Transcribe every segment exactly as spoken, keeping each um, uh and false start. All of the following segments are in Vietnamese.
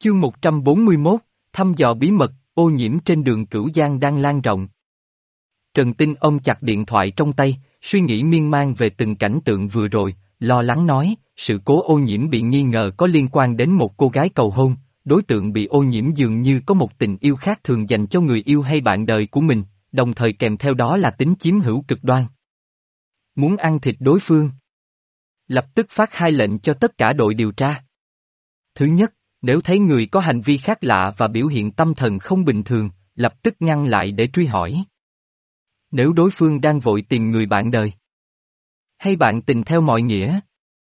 Chương một trăm bốn mươi mốt, thăm dò bí mật, ô nhiễm trên đường Cửu Giang đang lan rộng. Trần Tinh ôm chặt điện thoại trong tay, suy nghĩ miên man về từng cảnh tượng vừa rồi, lo lắng nói, sự cố ô nhiễm bị nghi ngờ có liên quan đến một cô gái cầu hôn, đối tượng bị ô nhiễm dường như có một tình yêu khác thường dành cho người yêu hay bạn đời của mình, đồng thời kèm theo đó là tính chiếm hữu cực đoan. Muốn ăn thịt đối phương. Lập tức phát hai lệnh cho tất cả đội điều tra. Thứ nhất, nếu thấy người có hành vi khác lạ và biểu hiện tâm thần không bình thường, lập tức ngăn lại để truy hỏi. Nếu đối phương đang vội tìm người bạn đời, hay bạn tình theo mọi nghĩa,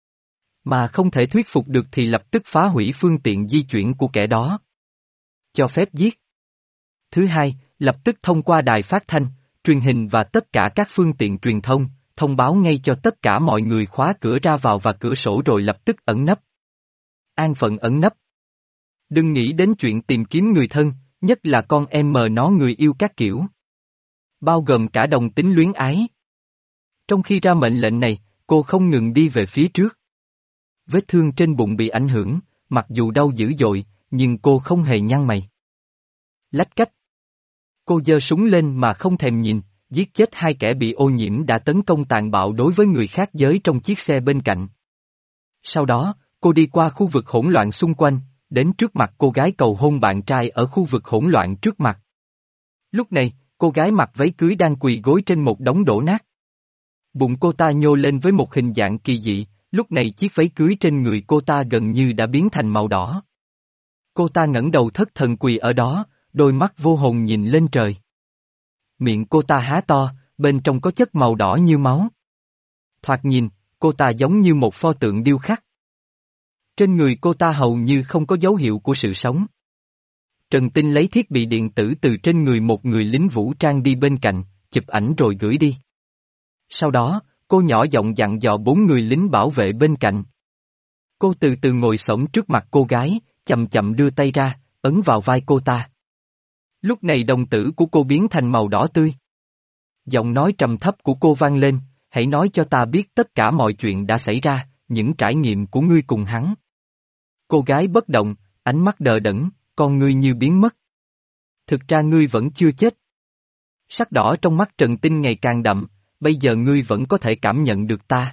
mà không thể thuyết phục được thì lập tức phá hủy phương tiện di chuyển của kẻ đó. Cho phép giết. Thứ hai, lập tức thông qua đài phát thanh, truyền hình và tất cả các phương tiện truyền thông, thông báo ngay cho tất cả mọi người khóa cửa ra vào và cửa sổ rồi lập tức ẩn nấp. An phận ẩn nấp. Đừng nghĩ đến chuyện tìm kiếm người thân, nhất là con em mờ nó người yêu các kiểu. Bao gồm cả đồng tính luyến ái. Trong khi ra mệnh lệnh này, cô không ngừng đi về phía trước. Vết thương trên bụng bị ảnh hưởng, mặc dù đau dữ dội, nhưng cô không hề nhăn mày. Lách cách. Cô giơ súng lên mà không thèm nhìn, giết chết hai kẻ bị ô nhiễm đã tấn công tàn bạo đối với người khác giới trong chiếc xe bên cạnh. Sau đó, cô đi qua khu vực hỗn loạn xung quanh, đến trước mặt cô gái cầu hôn bạn trai ở khu vực hỗn loạn trước mặt. Lúc này, cô gái mặc váy cưới đang quỳ gối trên một đống đổ nát. Bụng cô ta nhô lên với một hình dạng kỳ dị, lúc này chiếc váy cưới trên người cô ta gần như đã biến thành màu đỏ. Cô ta ngẩng đầu thất thần quỳ ở đó, đôi mắt vô hồn nhìn lên trời. Miệng cô ta há to, bên trong có chất màu đỏ như máu. Thoạt nhìn, cô ta giống như một pho tượng điêu khắc. Trên người cô ta hầu như không có dấu hiệu của sự sống. Trần Tinh lấy thiết bị điện tử từ trên người một người lính vũ trang đi bên cạnh, chụp ảnh rồi gửi đi. Sau đó, cô nhỏ giọng dặn dò bốn người lính bảo vệ bên cạnh. Cô từ từ ngồi xổm trước mặt cô gái, chậm chậm đưa tay ra, ấn vào vai cô ta. Lúc này đồng tử của cô biến thành màu đỏ tươi. Giọng nói trầm thấp của cô vang lên, hãy nói cho ta biết tất cả mọi chuyện đã xảy ra, những trải nghiệm của ngươi cùng hắn. Cô gái bất động, ánh mắt đờ đẫn, con ngươi như biến mất. Thực ra ngươi vẫn chưa chết. Sắc đỏ trong mắt Trần Tinh ngày càng đậm, bây giờ ngươi vẫn có thể cảm nhận được ta.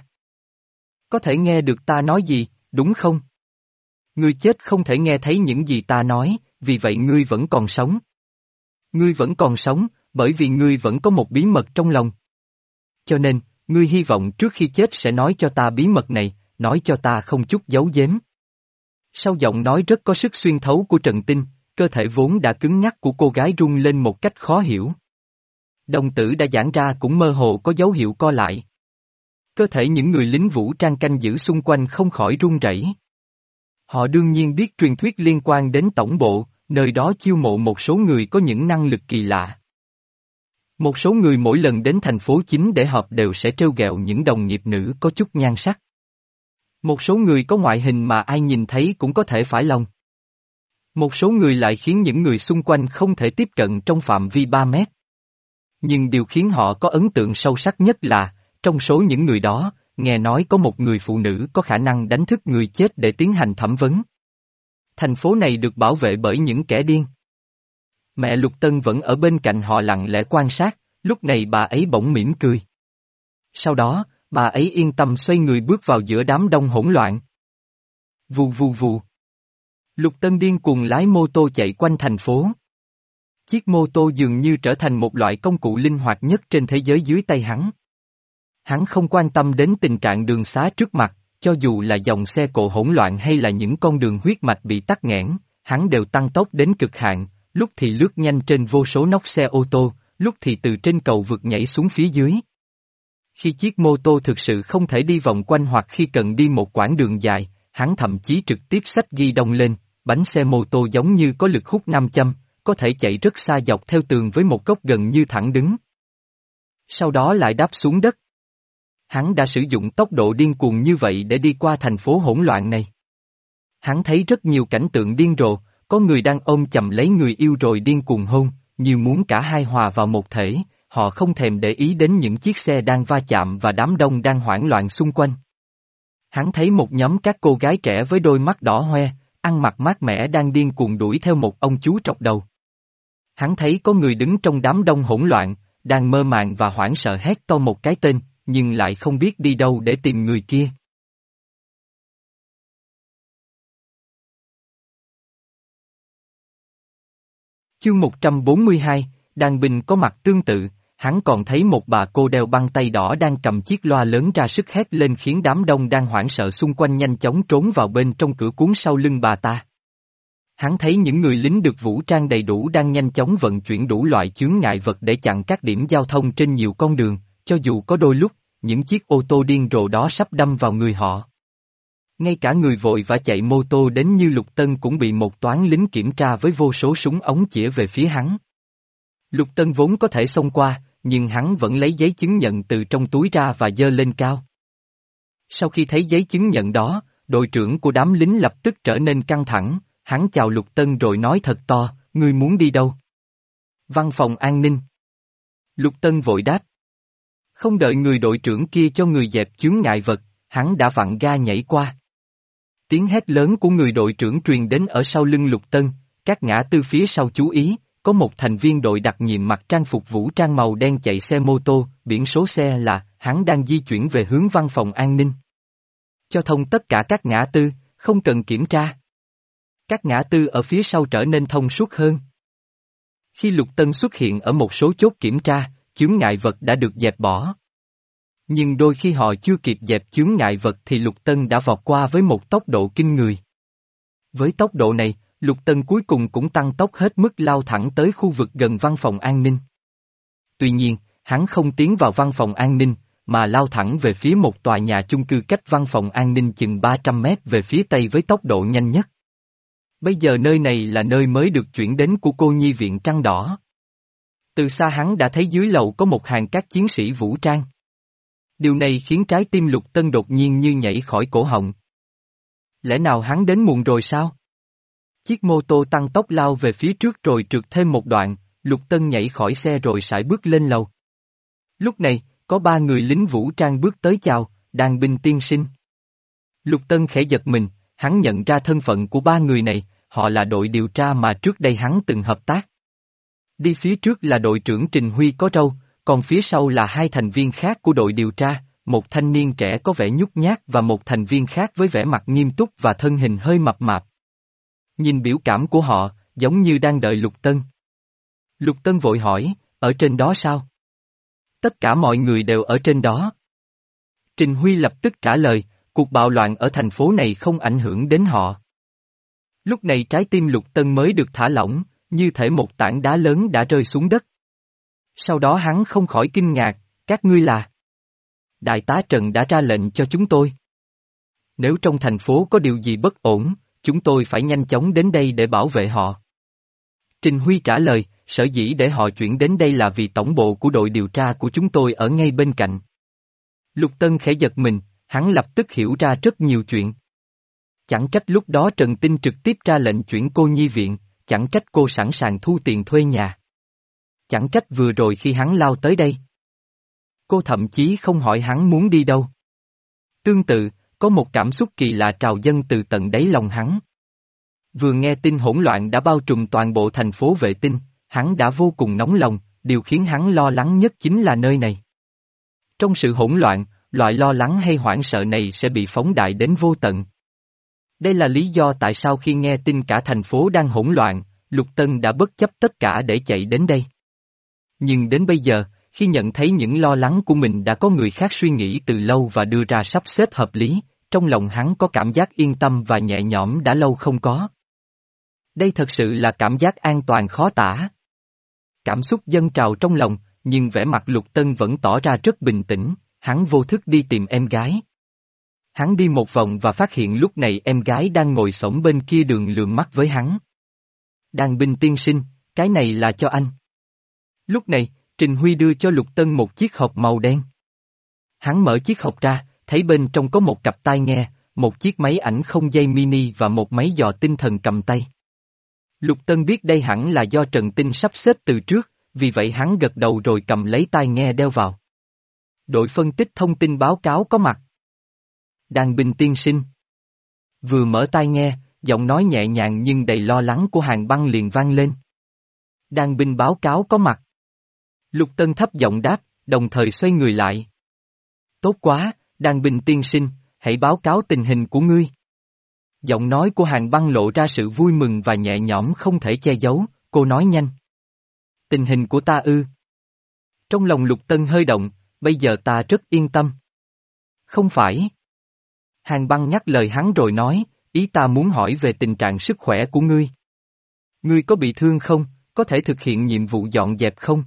Có thể nghe được ta nói gì, đúng không? Ngươi chết không thể nghe thấy những gì ta nói, vì vậy ngươi vẫn còn sống. Ngươi vẫn còn sống, bởi vì ngươi vẫn có một bí mật trong lòng. Cho nên, ngươi hy vọng trước khi chết sẽ nói cho ta bí mật này, nói cho ta không chút giấu giếm. Sau giọng nói rất có sức xuyên thấu của Trần Tinh, cơ thể vốn đã cứng nhắc của cô gái rung lên một cách khó hiểu. Đồng tử đã giãn ra cũng mơ hồ có dấu hiệu co lại. Cơ thể những người lính vũ trang canh giữ xung quanh không khỏi run rẩy. Họ đương nhiên biết truyền thuyết liên quan đến tổng bộ, nơi đó chiêu mộ một số người có những năng lực kỳ lạ. Một số người mỗi lần đến thành phố chính để họp đều sẽ trêu ghẹo những đồng nghiệp nữ có chút nhan sắc. Một số người có ngoại hình mà ai nhìn thấy cũng có thể phải lòng. Một số người lại khiến những người xung quanh không thể tiếp cận trong phạm vi ba mét. Nhưng điều khiến họ có ấn tượng sâu sắc nhất là, trong số những người đó, nghe nói có một người phụ nữ có khả năng đánh thức người chết để tiến hành thẩm vấn. Thành phố này được bảo vệ bởi những kẻ điên. Mẹ Lục Tân vẫn ở bên cạnh họ lặng lẽ quan sát, lúc này bà ấy bỗng mỉm cười. Sau đó, bà ấy yên tâm xoay người bước vào giữa đám đông hỗn loạn. Vù vù vù. Lục Tân điên cuồng lái mô tô chạy quanh thành phố. Chiếc mô tô dường như trở thành một loại công cụ linh hoạt nhất trên thế giới dưới tay hắn. Hắn không quan tâm đến tình trạng đường xá trước mặt, cho dù là dòng xe cộ hỗn loạn hay là những con đường huyết mạch bị tắc nghẽn, hắn đều tăng tốc đến cực hạn, lúc thì lướt nhanh trên vô số nóc xe ô tô, lúc thì từ trên cầu vượt nhảy xuống phía dưới. Khi chiếc mô tô thực sự không thể đi vòng quanh hoặc khi cần đi một quãng đường dài, hắn thậm chí trực tiếp xách ghi đông lên, bánh xe mô tô giống như có lực hút nam châm, có thể chạy rất xa dọc theo tường với một góc gần như thẳng đứng. Sau đó lại đáp xuống đất. Hắn đã sử dụng tốc độ điên cuồng như vậy để đi qua thành phố hỗn loạn này. Hắn thấy rất nhiều cảnh tượng điên rồ, có người đang ôm chầm lấy người yêu rồi điên cuồng hôn, như muốn cả hai hòa vào một thể, họ không thèm để ý đến những chiếc xe đang va chạm và đám đông đang hoảng loạn xung quanh. Hắn thấy một nhóm các cô gái trẻ với đôi mắt đỏ hoe, ăn mặc mát mẻ đang điên cuồng đuổi theo một ông chú trọc đầu. Hắn thấy có người đứng trong đám đông hỗn loạn, đang mơ màng và hoảng sợ hét to một cái tên, nhưng lại không biết đi đâu để tìm người kia. Chương một trăm bốn mươi hai, đàn binh có mặt tương tự, hắn còn thấy một bà cô đeo băng tay đỏ đang cầm chiếc loa lớn ra sức hét lên khiến đám đông đang hoảng sợ xung quanh nhanh chóng trốn vào bên trong cửa cuốn sau lưng bà ta. Hắn thấy những người lính được vũ trang đầy đủ đang nhanh chóng vận chuyển đủ loại chướng ngại vật để chặn các điểm giao thông trên nhiều con đường, cho dù có đôi lúc, những chiếc ô tô điên rồ đó sắp đâm vào người họ. Ngay cả người vội vã chạy mô tô đến như Lục Tân cũng bị một toán lính kiểm tra với vô số súng ống chĩa về phía hắn. Lục Tân vốn có thể xông qua, nhưng hắn vẫn lấy giấy chứng nhận từ trong túi ra và giơ lên cao. Sau khi thấy giấy chứng nhận đó, đội trưởng của đám lính lập tức trở nên căng thẳng, hắn chào Lục Tân rồi nói thật to, ngươi muốn đi đâu? Văn phòng an ninh. Lục Tân vội đáp. Không đợi người đội trưởng kia cho người dẹp chướng ngại vật, hắn đã vặn ga nhảy qua. Tiếng hét lớn của người đội trưởng truyền đến ở sau lưng Lục Tân, các ngã tư phía sau chú ý, có một thành viên đội đặc nhiệm mặc trang phục vũ trang màu đen chạy xe mô tô, biển số xe là, hắn đang di chuyển về hướng văn phòng an ninh. Cho thông tất cả các ngã tư, không cần kiểm tra. Các ngã tư ở phía sau trở nên thông suốt hơn. Khi Lục Tân xuất hiện ở một số chốt kiểm tra, chướng ngại vật đã được dẹp bỏ. Nhưng đôi khi họ chưa kịp dẹp chướng ngại vật thì Lục Tân đã vọt qua với một tốc độ kinh người. Với tốc độ này, Lục Tân cuối cùng cũng tăng tốc hết mức lao thẳng tới khu vực gần văn phòng an ninh. Tuy nhiên, hắn không tiến vào văn phòng an ninh, mà lao thẳng về phía một tòa nhà chung cư cách văn phòng an ninh chừng ba trăm mét về phía tây với tốc độ nhanh nhất. Bây giờ nơi này là nơi mới được chuyển đến của cô nhi viện Trăng Đỏ. Từ xa hắn đã thấy dưới lầu có một hàng các chiến sĩ vũ trang. Điều này khiến trái tim Lục Tân đột nhiên như nhảy khỏi cổ họng. Lẽ nào hắn đến muộn rồi sao? Chiếc mô tô tăng tốc lao về phía trước rồi trượt thêm một đoạn, Lục Tân nhảy khỏi xe rồi sải bước lên lầu. Lúc này, có ba người lính vũ trang bước tới chào, đàn binh tiên sinh. Lục Tân khẽ giật mình, hắn nhận ra thân phận của ba người này, họ là đội điều tra mà trước đây hắn từng hợp tác. Đi phía trước là đội trưởng Trình Huy có râu, còn phía sau là hai thành viên khác của đội điều tra, một thanh niên trẻ có vẻ nhút nhát và một thành viên khác với vẻ mặt nghiêm túc và thân hình hơi mập mạp. Nhìn biểu cảm của họ, giống như đang đợi Lục Tân. Lục Tân vội hỏi, ở trên đó sao? Tất cả mọi người đều ở trên đó. Trình Huy lập tức trả lời, cuộc bạo loạn ở thành phố này không ảnh hưởng đến họ. Lúc này trái tim Lục Tân mới được thả lỏng, như thể một tảng đá lớn đã rơi xuống đất. Sau đó hắn không khỏi kinh ngạc, các ngươi là... Đại tá Trần đã ra lệnh cho chúng tôi. Nếu trong thành phố có điều gì bất ổn, chúng tôi phải nhanh chóng đến đây để bảo vệ họ. Trình Huy trả lời, sở dĩ để họ chuyển đến đây là vì tổng bộ của đội điều tra của chúng tôi ở ngay bên cạnh. Lục Tân khẽ giật mình, hắn lập tức hiểu ra rất nhiều chuyện. Chẳng trách lúc đó Trần Tinh trực tiếp ra lệnh chuyển cô nhi viện, chẳng trách cô sẵn sàng thu tiền thuê nhà. Chẳng trách vừa rồi khi hắn lao tới đây. Cô thậm chí không hỏi hắn muốn đi đâu. Tương tự, có một cảm xúc kỳ lạ trào dâng từ tận đáy lòng hắn. Vừa nghe tin hỗn loạn đã bao trùm toàn bộ thành phố vệ tinh, hắn đã vô cùng nóng lòng, điều khiến hắn lo lắng nhất chính là nơi này. Trong sự hỗn loạn, loại lo lắng hay hoảng sợ này sẽ bị phóng đại đến vô tận. Đây là lý do tại sao khi nghe tin cả thành phố đang hỗn loạn, Lục Tân đã bất chấp tất cả để chạy đến đây. Nhưng đến bây giờ, khi nhận thấy những lo lắng của mình đã có người khác suy nghĩ từ lâu và đưa ra sắp xếp hợp lý, trong lòng hắn có cảm giác yên tâm và nhẹ nhõm đã lâu không có. Đây thật sự là cảm giác an toàn khó tả. Cảm xúc dâng trào trong lòng, nhưng vẻ mặt Lục Tân vẫn tỏ ra rất bình tĩnh, hắn vô thức đi tìm em gái. Hắn đi một vòng và phát hiện lúc này em gái đang ngồi xổm bên kia đường lườm mắt với hắn. Đàn binh tiên sinh, cái này là cho anh. Lúc này, Trình Huy đưa cho Lục Tân một chiếc hộp màu đen. Hắn mở chiếc hộp ra, thấy bên trong có một cặp tai nghe, một chiếc máy ảnh không dây mini và một máy dò tinh thần cầm tay. Lục Tân biết đây hẳn là do Trần Tinh sắp xếp từ trước, vì vậy hắn gật đầu rồi cầm lấy tai nghe đeo vào. Đội phân tích thông tin báo cáo có mặt. Đàn binh tiên sinh. Vừa mở tai nghe, giọng nói nhẹ nhàng nhưng đầy lo lắng của Hàn Băng liền vang lên. Đan binh báo cáo có mặt. Lục Tân thấp giọng đáp, đồng thời xoay người lại. Tốt quá, Đan binh tiên sinh, hãy báo cáo tình hình của ngươi. Giọng nói của Hàn Băng lộ ra sự vui mừng và nhẹ nhõm không thể che giấu, cô nói nhanh. Tình hình của ta ư. Trong lòng Lục Tân hơi động, bây giờ ta rất yên tâm. Không phải. Hàn Băng nhắc lời hắn rồi nói, ý ta muốn hỏi về tình trạng sức khỏe của ngươi. Ngươi có bị thương không, có thể thực hiện nhiệm vụ dọn dẹp không?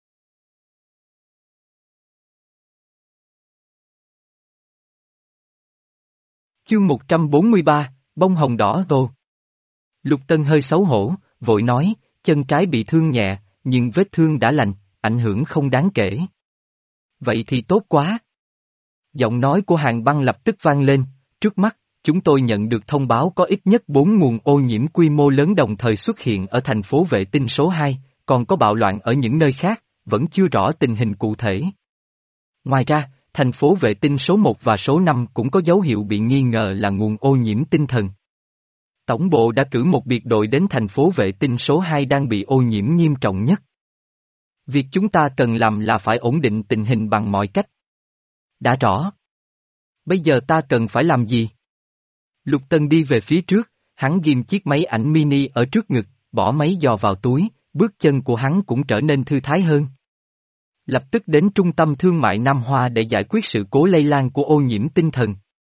Chương một trăm bốn mươi ba, bông hồng đỏ tô. Lục Tân hơi xấu hổ, vội nói, chân trái bị thương nhẹ, nhưng vết thương đã lành, ảnh hưởng không đáng kể. Vậy thì tốt quá. Giọng nói của Hàn Băng lập tức vang lên, trước mắt, chúng tôi nhận được thông báo có ít nhất bốn nguồn ô nhiễm quy mô lớn đồng thời xuất hiện ở thành phố vệ tinh số hai, còn có bạo loạn ở những nơi khác, vẫn chưa rõ tình hình cụ thể. Ngoài ra, thành phố vệ tinh số một và số năm cũng có dấu hiệu bị nghi ngờ là nguồn ô nhiễm tinh thần. Tổng bộ đã cử một biệt đội đến thành phố vệ tinh số hai đang bị ô nhiễm nghiêm trọng nhất. Việc chúng ta cần làm là phải ổn định tình hình bằng mọi cách. Đã rõ. Bây giờ ta cần phải làm gì? Lục Tân đi về phía trước, hắn ghim chiếc máy ảnh mini ở trước ngực, bỏ máy giò vào túi, bước chân của hắn cũng trở nên thư thái hơn. Lập tức đến trung tâm thương mại Nam Hoa để giải quyết sự cố lây lan của ô nhiễm tinh thần.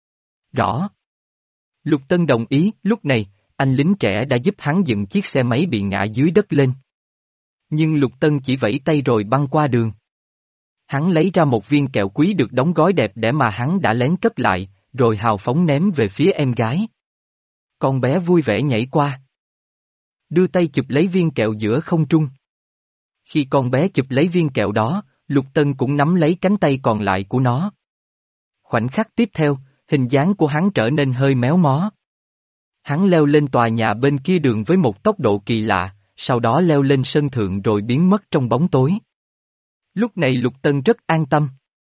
Rõ. Lục Tân đồng ý, lúc này, anh lính trẻ đã giúp hắn dựng chiếc xe máy bị ngã dưới đất lên. Nhưng Lục Tân chỉ vẫy tay rồi băng qua đường. Hắn lấy ra một viên kẹo quý được đóng gói đẹp để mà hắn đã lén cất lại, rồi hào phóng ném về phía em gái. Con bé vui vẻ nhảy qua. Đưa tay chụp lấy viên kẹo giữa không trung. Khi con bé chụp lấy viên kẹo đó, Lục Tân cũng nắm lấy cánh tay còn lại của nó. Khoảnh khắc tiếp theo, hình dáng của hắn trở nên hơi méo mó. Hắn leo lên tòa nhà bên kia đường với một tốc độ kỳ lạ, sau đó leo lên sân thượng rồi biến mất trong bóng tối. Lúc này Lục Tân rất an tâm.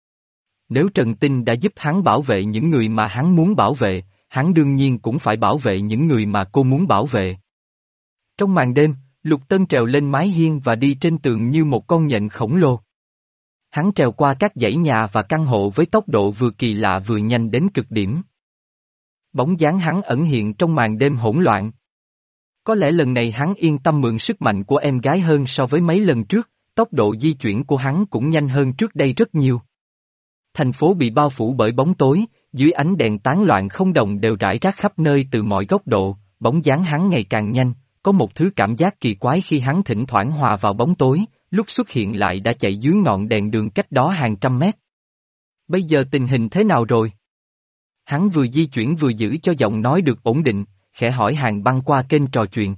Nếu Trần Tinh đã giúp hắn bảo vệ những người mà hắn muốn bảo vệ, hắn đương nhiên cũng phải bảo vệ những người mà cô muốn bảo vệ. Trong màn đêm, Lục Tân trèo lên mái hiên và đi trên tường như một con nhện khổng lồ. Hắn trèo qua các dãy nhà và căn hộ với tốc độ vừa kỳ lạ vừa nhanh đến cực điểm. Bóng dáng hắn ẩn hiện trong màn đêm hỗn loạn. Có lẽ lần này hắn yên tâm mượn sức mạnh của em gái hơn so với mấy lần trước, tốc độ di chuyển của hắn cũng nhanh hơn trước đây rất nhiều. Thành phố bị bao phủ bởi bóng tối, dưới ánh đèn tán loạn không đồng đều rải rác khắp nơi từ mọi góc độ, bóng dáng hắn ngày càng nhanh, có một thứ cảm giác kỳ quái khi hắn thỉnh thoảng hòa vào bóng tối, lúc xuất hiện lại đã chạy dưới ngọn đèn đường cách đó hàng trăm mét. Bây giờ tình hình thế nào rồi? Hắn vừa di chuyển vừa giữ cho giọng nói được ổn định, khẽ hỏi Hàn Băng qua kênh trò chuyện.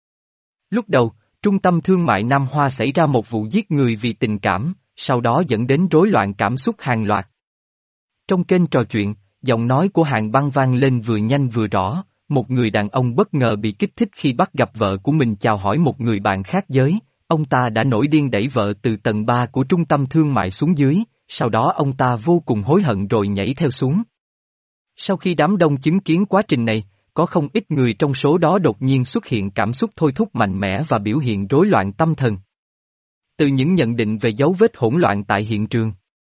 Lúc đầu, trung tâm thương mại Nam Hoa xảy ra một vụ giết người vì tình cảm, sau đó dẫn đến rối loạn cảm xúc hàng loạt. Trong kênh trò chuyện, giọng nói của Hàn Băng vang lên vừa nhanh vừa rõ, một người đàn ông bất ngờ bị kích thích khi bắt gặp vợ của mình chào hỏi một người bạn khác giới, ông ta đã nổi điên đẩy vợ từ tầng ba của trung tâm thương mại xuống dưới, sau đó ông ta vô cùng hối hận rồi nhảy theo xuống. Sau khi đám đông chứng kiến quá trình này, có không ít người trong số đó đột nhiên xuất hiện cảm xúc thôi thúc mạnh mẽ và biểu hiện rối loạn tâm thần. Từ những nhận định về dấu vết hỗn loạn tại hiện trường,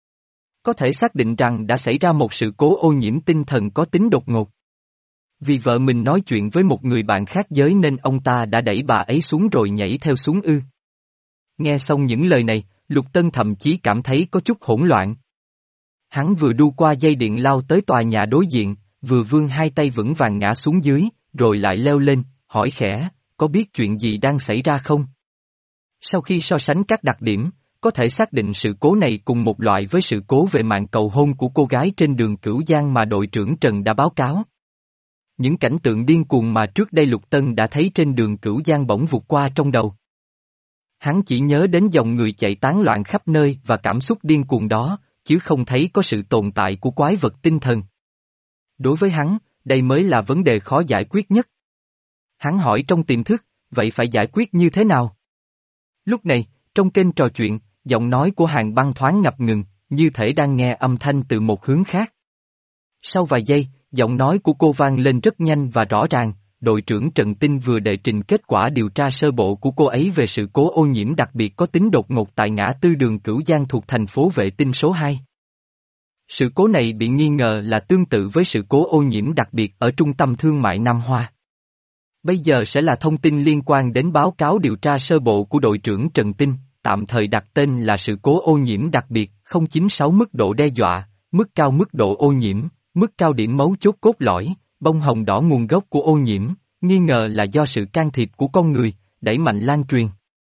có thể xác định rằng đã xảy ra một sự cố ô nhiễm tinh thần có tính đột ngột. Vì vợ mình nói chuyện với một người bạn khác giới nên ông ta đã đẩy bà ấy xuống rồi nhảy theo xuống ư. Nghe xong những lời này, Lục Tân thậm chí cảm thấy có chút hỗn loạn. Hắn vừa đu qua dây điện lao tới tòa nhà đối diện, vừa vươn hai tay vững vàng ngã xuống dưới, rồi lại leo lên, hỏi khẽ, có biết chuyện gì đang xảy ra không? Sau khi so sánh các đặc điểm, có thể xác định sự cố này cùng một loại với sự cố về mạng cầu hôn của cô gái trên đường Cửu Giang mà đội trưởng Trần đã báo cáo. Những cảnh tượng điên cuồng mà trước đây Lục Tân đã thấy trên đường Cửu Giang bỗng vụt qua trong đầu. Hắn chỉ nhớ đến dòng người chạy tán loạn khắp nơi và cảm xúc điên cuồng đó, chứ không thấy có sự tồn tại của quái vật tinh thần. Đối với hắn, đây mới là vấn đề khó giải quyết nhất. Hắn hỏi trong tiềm thức, vậy phải giải quyết như thế nào? Lúc này, trong kênh trò chuyện, giọng nói của Hàn Băng thoáng ngập ngừng, như thể đang nghe âm thanh từ một hướng khác. Sau vài giây, giọng nói của cô vang lên rất nhanh và rõ ràng, đội trưởng Trần Tinh vừa đệ trình kết quả điều tra sơ bộ của cô ấy về sự cố ô nhiễm đặc biệt có tính đột ngột tại ngã tư đường Cửu Giang thuộc thành phố Vệ Tinh số hai. Sự cố này bị nghi ngờ là tương tự với sự cố ô nhiễm đặc biệt ở trung tâm thương mại Nam Hoa. Bây giờ sẽ là thông tin liên quan đến báo cáo điều tra sơ bộ của đội trưởng Trần Tinh, tạm thời đặt tên là sự cố ô nhiễm đặc biệt không chín sáu mức độ đe dọa, mức cao mức độ ô nhiễm, mức cao điểm mấu chốt cốt lõi, bông hồng đỏ nguồn gốc của ô nhiễm, nghi ngờ là do sự can thiệp của con người, đẩy mạnh lan truyền.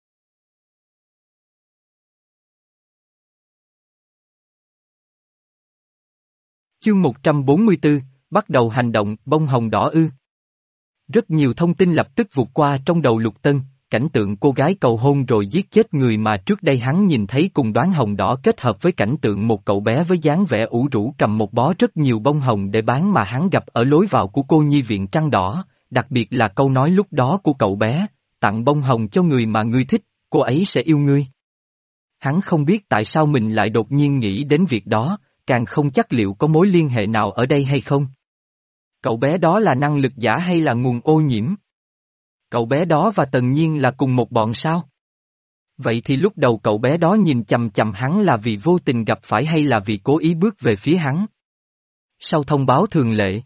Chương một trăm bốn mươi tư, bắt đầu hành động, bông hồng đỏ ư. Rất nhiều thông tin lập tức vụt qua trong đầu Lục Tân, cảnh tượng cô gái cầu hôn rồi giết chết người mà trước đây hắn nhìn thấy cùng đoán hồng đỏ kết hợp với cảnh tượng một cậu bé với dáng vẻ ủ rũ cầm một bó rất nhiều bông hồng để bán mà hắn gặp ở lối vào của cô nhi viện Trăng Đỏ, đặc biệt là câu nói lúc đó của cậu bé, tặng bông hồng cho người mà ngươi thích, cô ấy sẽ yêu ngươi. Hắn không biết tại sao mình lại đột nhiên nghĩ đến việc đó, càng không chắc liệu có mối liên hệ nào ở đây hay không. Cậu bé đó là năng lực giả hay là nguồn ô nhiễm? Cậu bé đó và Tần Nhiên là cùng một bọn sao? Vậy thì lúc đầu cậu bé đó nhìn chằm chằm hắn là vì vô tình gặp phải hay là vì cố ý bước về phía hắn? Sau thông báo thường lệ,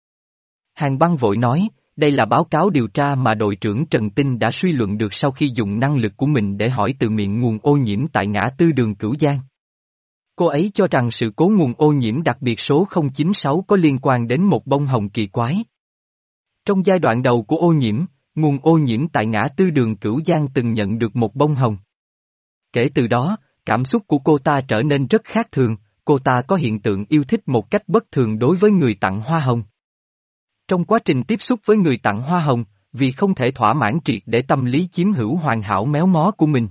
Hàn Băng vội nói, đây là báo cáo điều tra mà đội trưởng Trần Tinh đã suy luận được sau khi dùng năng lực của mình để hỏi từ miệng nguồn ô nhiễm tại ngã tư đường Cửu Giang. Cô ấy cho rằng sự cố nguồn ô nhiễm đặc biệt số không chín sáu có liên quan đến một bông hồng kỳ quái. Trong giai đoạn đầu của ô nhiễm, nguồn ô nhiễm tại ngã tư đường Cửu Giang từng nhận được một bông hồng. Kể từ đó, cảm xúc của cô ta trở nên rất khác thường, cô ta có hiện tượng yêu thích một cách bất thường đối với người tặng hoa hồng. Trong quá trình tiếp xúc với người tặng hoa hồng, vì không thể thỏa mãn triệt để tâm lý chiếm hữu hoàn hảo méo mó của mình,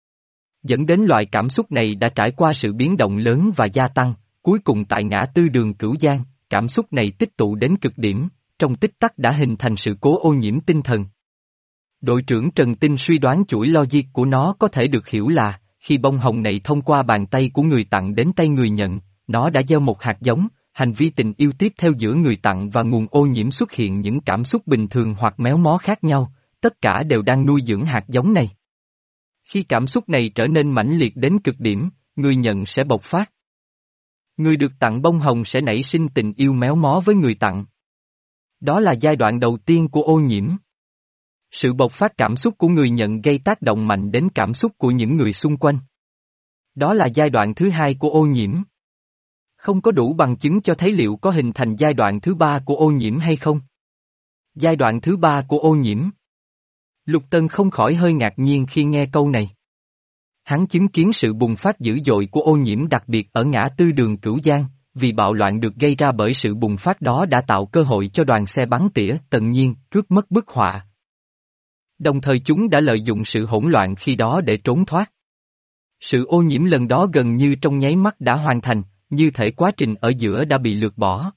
dẫn đến loại cảm xúc này đã trải qua sự biến động lớn và gia tăng, cuối cùng tại ngã tư đường Cửu Giang, cảm xúc này tích tụ đến cực điểm, trong tích tắc đã hình thành sự cố ô nhiễm tinh thần. Đội trưởng Trần Tinh suy đoán chuỗi logic của nó có thể được hiểu là, khi bông hồng này thông qua bàn tay của người tặng đến tay người nhận, nó đã gieo một hạt giống, hành vi tình yêu tiếp theo giữa người tặng và nguồn ô nhiễm xuất hiện những cảm xúc bình thường hoặc méo mó khác nhau, tất cả đều đang nuôi dưỡng hạt giống này. Khi cảm xúc này trở nên mãnh liệt đến cực điểm, người nhận sẽ bộc phát. Người được tặng bông hồng sẽ nảy sinh tình yêu méo mó với người tặng. Đó là giai đoạn đầu tiên của ô nhiễm. Sự bộc phát cảm xúc của người nhận gây tác động mạnh đến cảm xúc của những người xung quanh. Đó là giai đoạn thứ hai của ô nhiễm. Không có đủ bằng chứng cho thấy liệu có hình thành giai đoạn thứ ba của ô nhiễm hay không. Giai đoạn thứ ba của ô nhiễm. Lục Tân không khỏi hơi ngạc nhiên khi nghe câu này. Hắn chứng kiến sự bùng phát dữ dội của ô nhiễm đặc biệt ở ngã tư đường Cửu Giang, vì bạo loạn được gây ra bởi sự bùng phát đó đã tạo cơ hội cho đoàn xe bắn tỉa Tần Nhiên cướp mất bức họa. Đồng thời chúng đã lợi dụng sự hỗn loạn khi đó để trốn thoát. Sự ô nhiễm lần đó gần như trong nháy mắt đã hoàn thành, như thể quá trình ở giữa đã bị lược bỏ.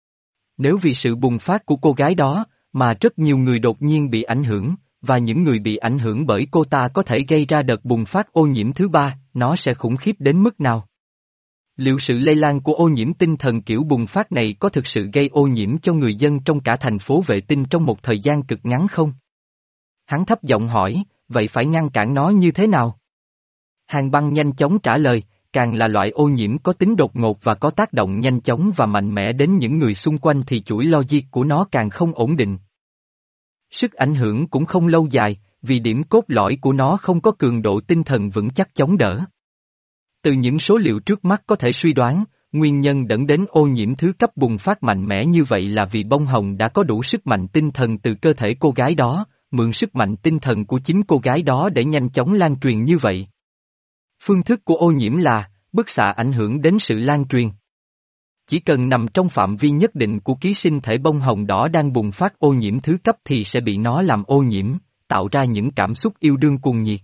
Nếu vì sự bùng phát của cô gái đó, mà rất nhiều người đột nhiên bị ảnh hưởng, và những người bị ảnh hưởng bởi cô ta có thể gây ra đợt bùng phát ô nhiễm thứ ba, nó sẽ khủng khiếp đến mức nào? Liệu sự lây lan của ô nhiễm tinh thần kiểu bùng phát này có thực sự gây ô nhiễm cho người dân trong cả thành phố Vệ Tinh trong một thời gian cực ngắn không? Hắn thấp giọng hỏi, vậy phải ngăn cản nó như thế nào? Hàn Băng nhanh chóng trả lời, càng là loại ô nhiễm có tính đột ngột và có tác động nhanh chóng và mạnh mẽ đến những người xung quanh thì chuỗi logic của nó càng không ổn định. Sức ảnh hưởng cũng không lâu dài, vì điểm cốt lõi của nó không có cường độ tinh thần vững chắc chống đỡ. Từ những số liệu trước mắt có thể suy đoán, nguyên nhân dẫn đến ô nhiễm thứ cấp bùng phát mạnh mẽ như vậy là vì bông hồng đã có đủ sức mạnh tinh thần từ cơ thể cô gái đó, mượn sức mạnh tinh thần của chính cô gái đó để nhanh chóng lan truyền như vậy. Phương thức của ô nhiễm là, bức xạ ảnh hưởng đến sự lan truyền. Chỉ cần nằm trong phạm vi nhất định của ký sinh thể bông hồng đỏ đang bùng phát ô nhiễm thứ cấp thì sẽ bị nó làm ô nhiễm, tạo ra những cảm xúc yêu đương cuồng nhiệt.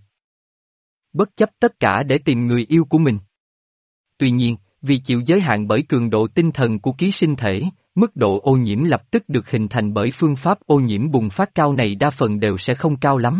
Bất chấp tất cả để tìm người yêu của mình. Tuy nhiên, vì chịu giới hạn bởi cường độ tinh thần của ký sinh thể, mức độ ô nhiễm lập tức được hình thành bởi phương pháp ô nhiễm bùng phát cao này đa phần đều sẽ không cao lắm.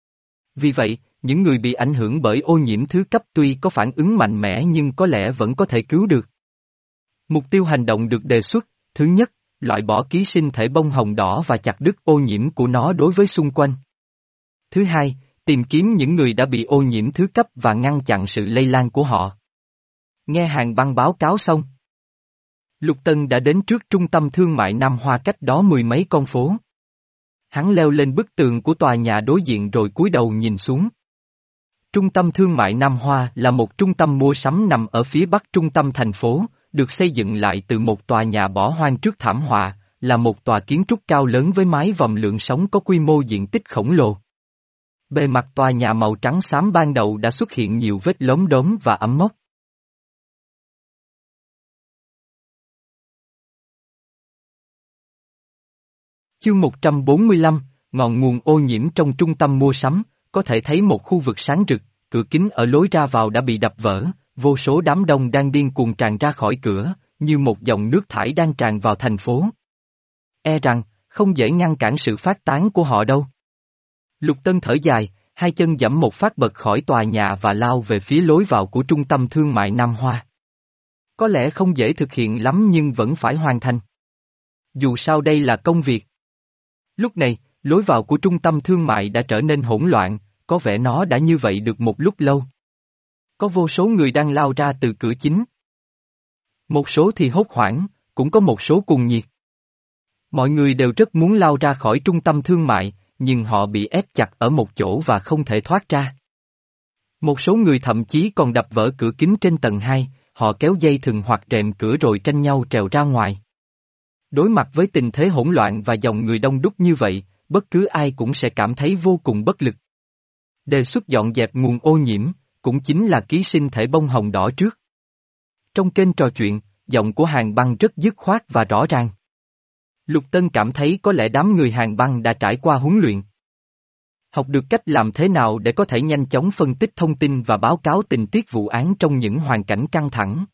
Vì vậy, những người bị ảnh hưởng bởi ô nhiễm thứ cấp tuy có phản ứng mạnh mẽ nhưng có lẽ vẫn có thể cứu được. Mục tiêu hành động được đề xuất, thứ nhất, loại bỏ ký sinh thể bông hồng đỏ và chặt đứt ô nhiễm của nó đối với xung quanh. Thứ hai, tìm kiếm những người đã bị ô nhiễm thứ cấp và ngăn chặn sự lây lan của họ. Nghe Hàn Băng báo cáo xong, Lục Tân đã đến trước trung tâm thương mại Nam Hoa cách đó mười mấy con phố. Hắn leo lên bức tường của tòa nhà đối diện rồi cúi đầu nhìn xuống. Trung tâm thương mại Nam Hoa là một trung tâm mua sắm nằm ở phía bắc trung tâm thành phố, được xây dựng lại từ một tòa nhà bỏ hoang trước thảm họa, là một tòa kiến trúc cao lớn với mái vòm lượng sóng có quy mô diện tích khổng lồ. Bề mặt tòa nhà màu trắng xám ban đầu đã xuất hiện nhiều vết lốm đốm và ẩm mốc. Chương một trăm bốn mươi lăm, ngọn nguồn ô nhiễm trong trung tâm mua sắm, có thể thấy một khu vực sáng rực, cửa kính ở lối ra vào đã bị đập vỡ, vô số đám đông đang điên cuồng tràn ra khỏi cửa, như một dòng nước thải đang tràn vào thành phố. E rằng, không dễ ngăn cản sự phát tán của họ đâu. Lục Tân thở dài, hai chân giẫm một phát bật khỏi tòa nhà và lao về phía lối vào của trung tâm thương mại Nam Hoa. Có lẽ không dễ thực hiện lắm nhưng vẫn phải hoàn thành. Dù sao đây là công việc. Lúc này, lối vào của trung tâm thương mại đã trở nên hỗn loạn, có vẻ nó đã như vậy được một lúc lâu. Có vô số người đang lao ra từ cửa chính. Một số thì hốt hoảng, cũng có một số cuồng nhiệt. Mọi người đều rất muốn lao ra khỏi trung tâm thương mại, nhưng họ bị ép chặt ở một chỗ và không thể thoát ra. Một số người thậm chí còn đập vỡ cửa kính trên tầng hai, họ kéo dây thừng hoặc rèm cửa rồi tranh nhau trèo ra ngoài. Đối mặt với tình thế hỗn loạn và dòng người đông đúc như vậy, bất cứ ai cũng sẽ cảm thấy vô cùng bất lực. Đề xuất dọn dẹp nguồn ô nhiễm, cũng chính là ký sinh thể bông hồng đỏ trước. Trong kênh trò chuyện, giọng của Hàn Băng rất dứt khoát và rõ ràng. Lục Tân cảm thấy có lẽ đám người Hàn Băng đã trải qua huấn luyện. Học được cách làm thế nào để có thể nhanh chóng phân tích thông tin và báo cáo tình tiết vụ án trong những hoàn cảnh căng thẳng.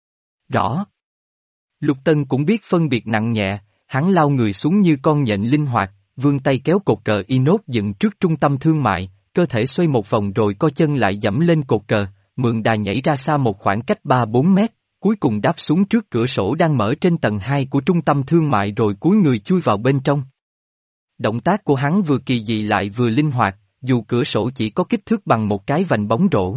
Rõ. Lục Tân cũng biết phân biệt nặng nhẹ, hắn lao người xuống như con nhện linh hoạt, vươn tay kéo cột cờ inox dựng trước trung tâm thương mại, cơ thể xoay một vòng rồi co chân lại giẫm lên cột cờ, mượn đà nhảy ra xa một khoảng cách ba bốn mét, cuối cùng đáp xuống trước cửa sổ đang mở trên tầng hai của trung tâm thương mại rồi cúi người chui vào bên trong. Động tác của hắn vừa kỳ dị lại vừa linh hoạt, dù cửa sổ chỉ có kích thước bằng một cái vành bóng rổ.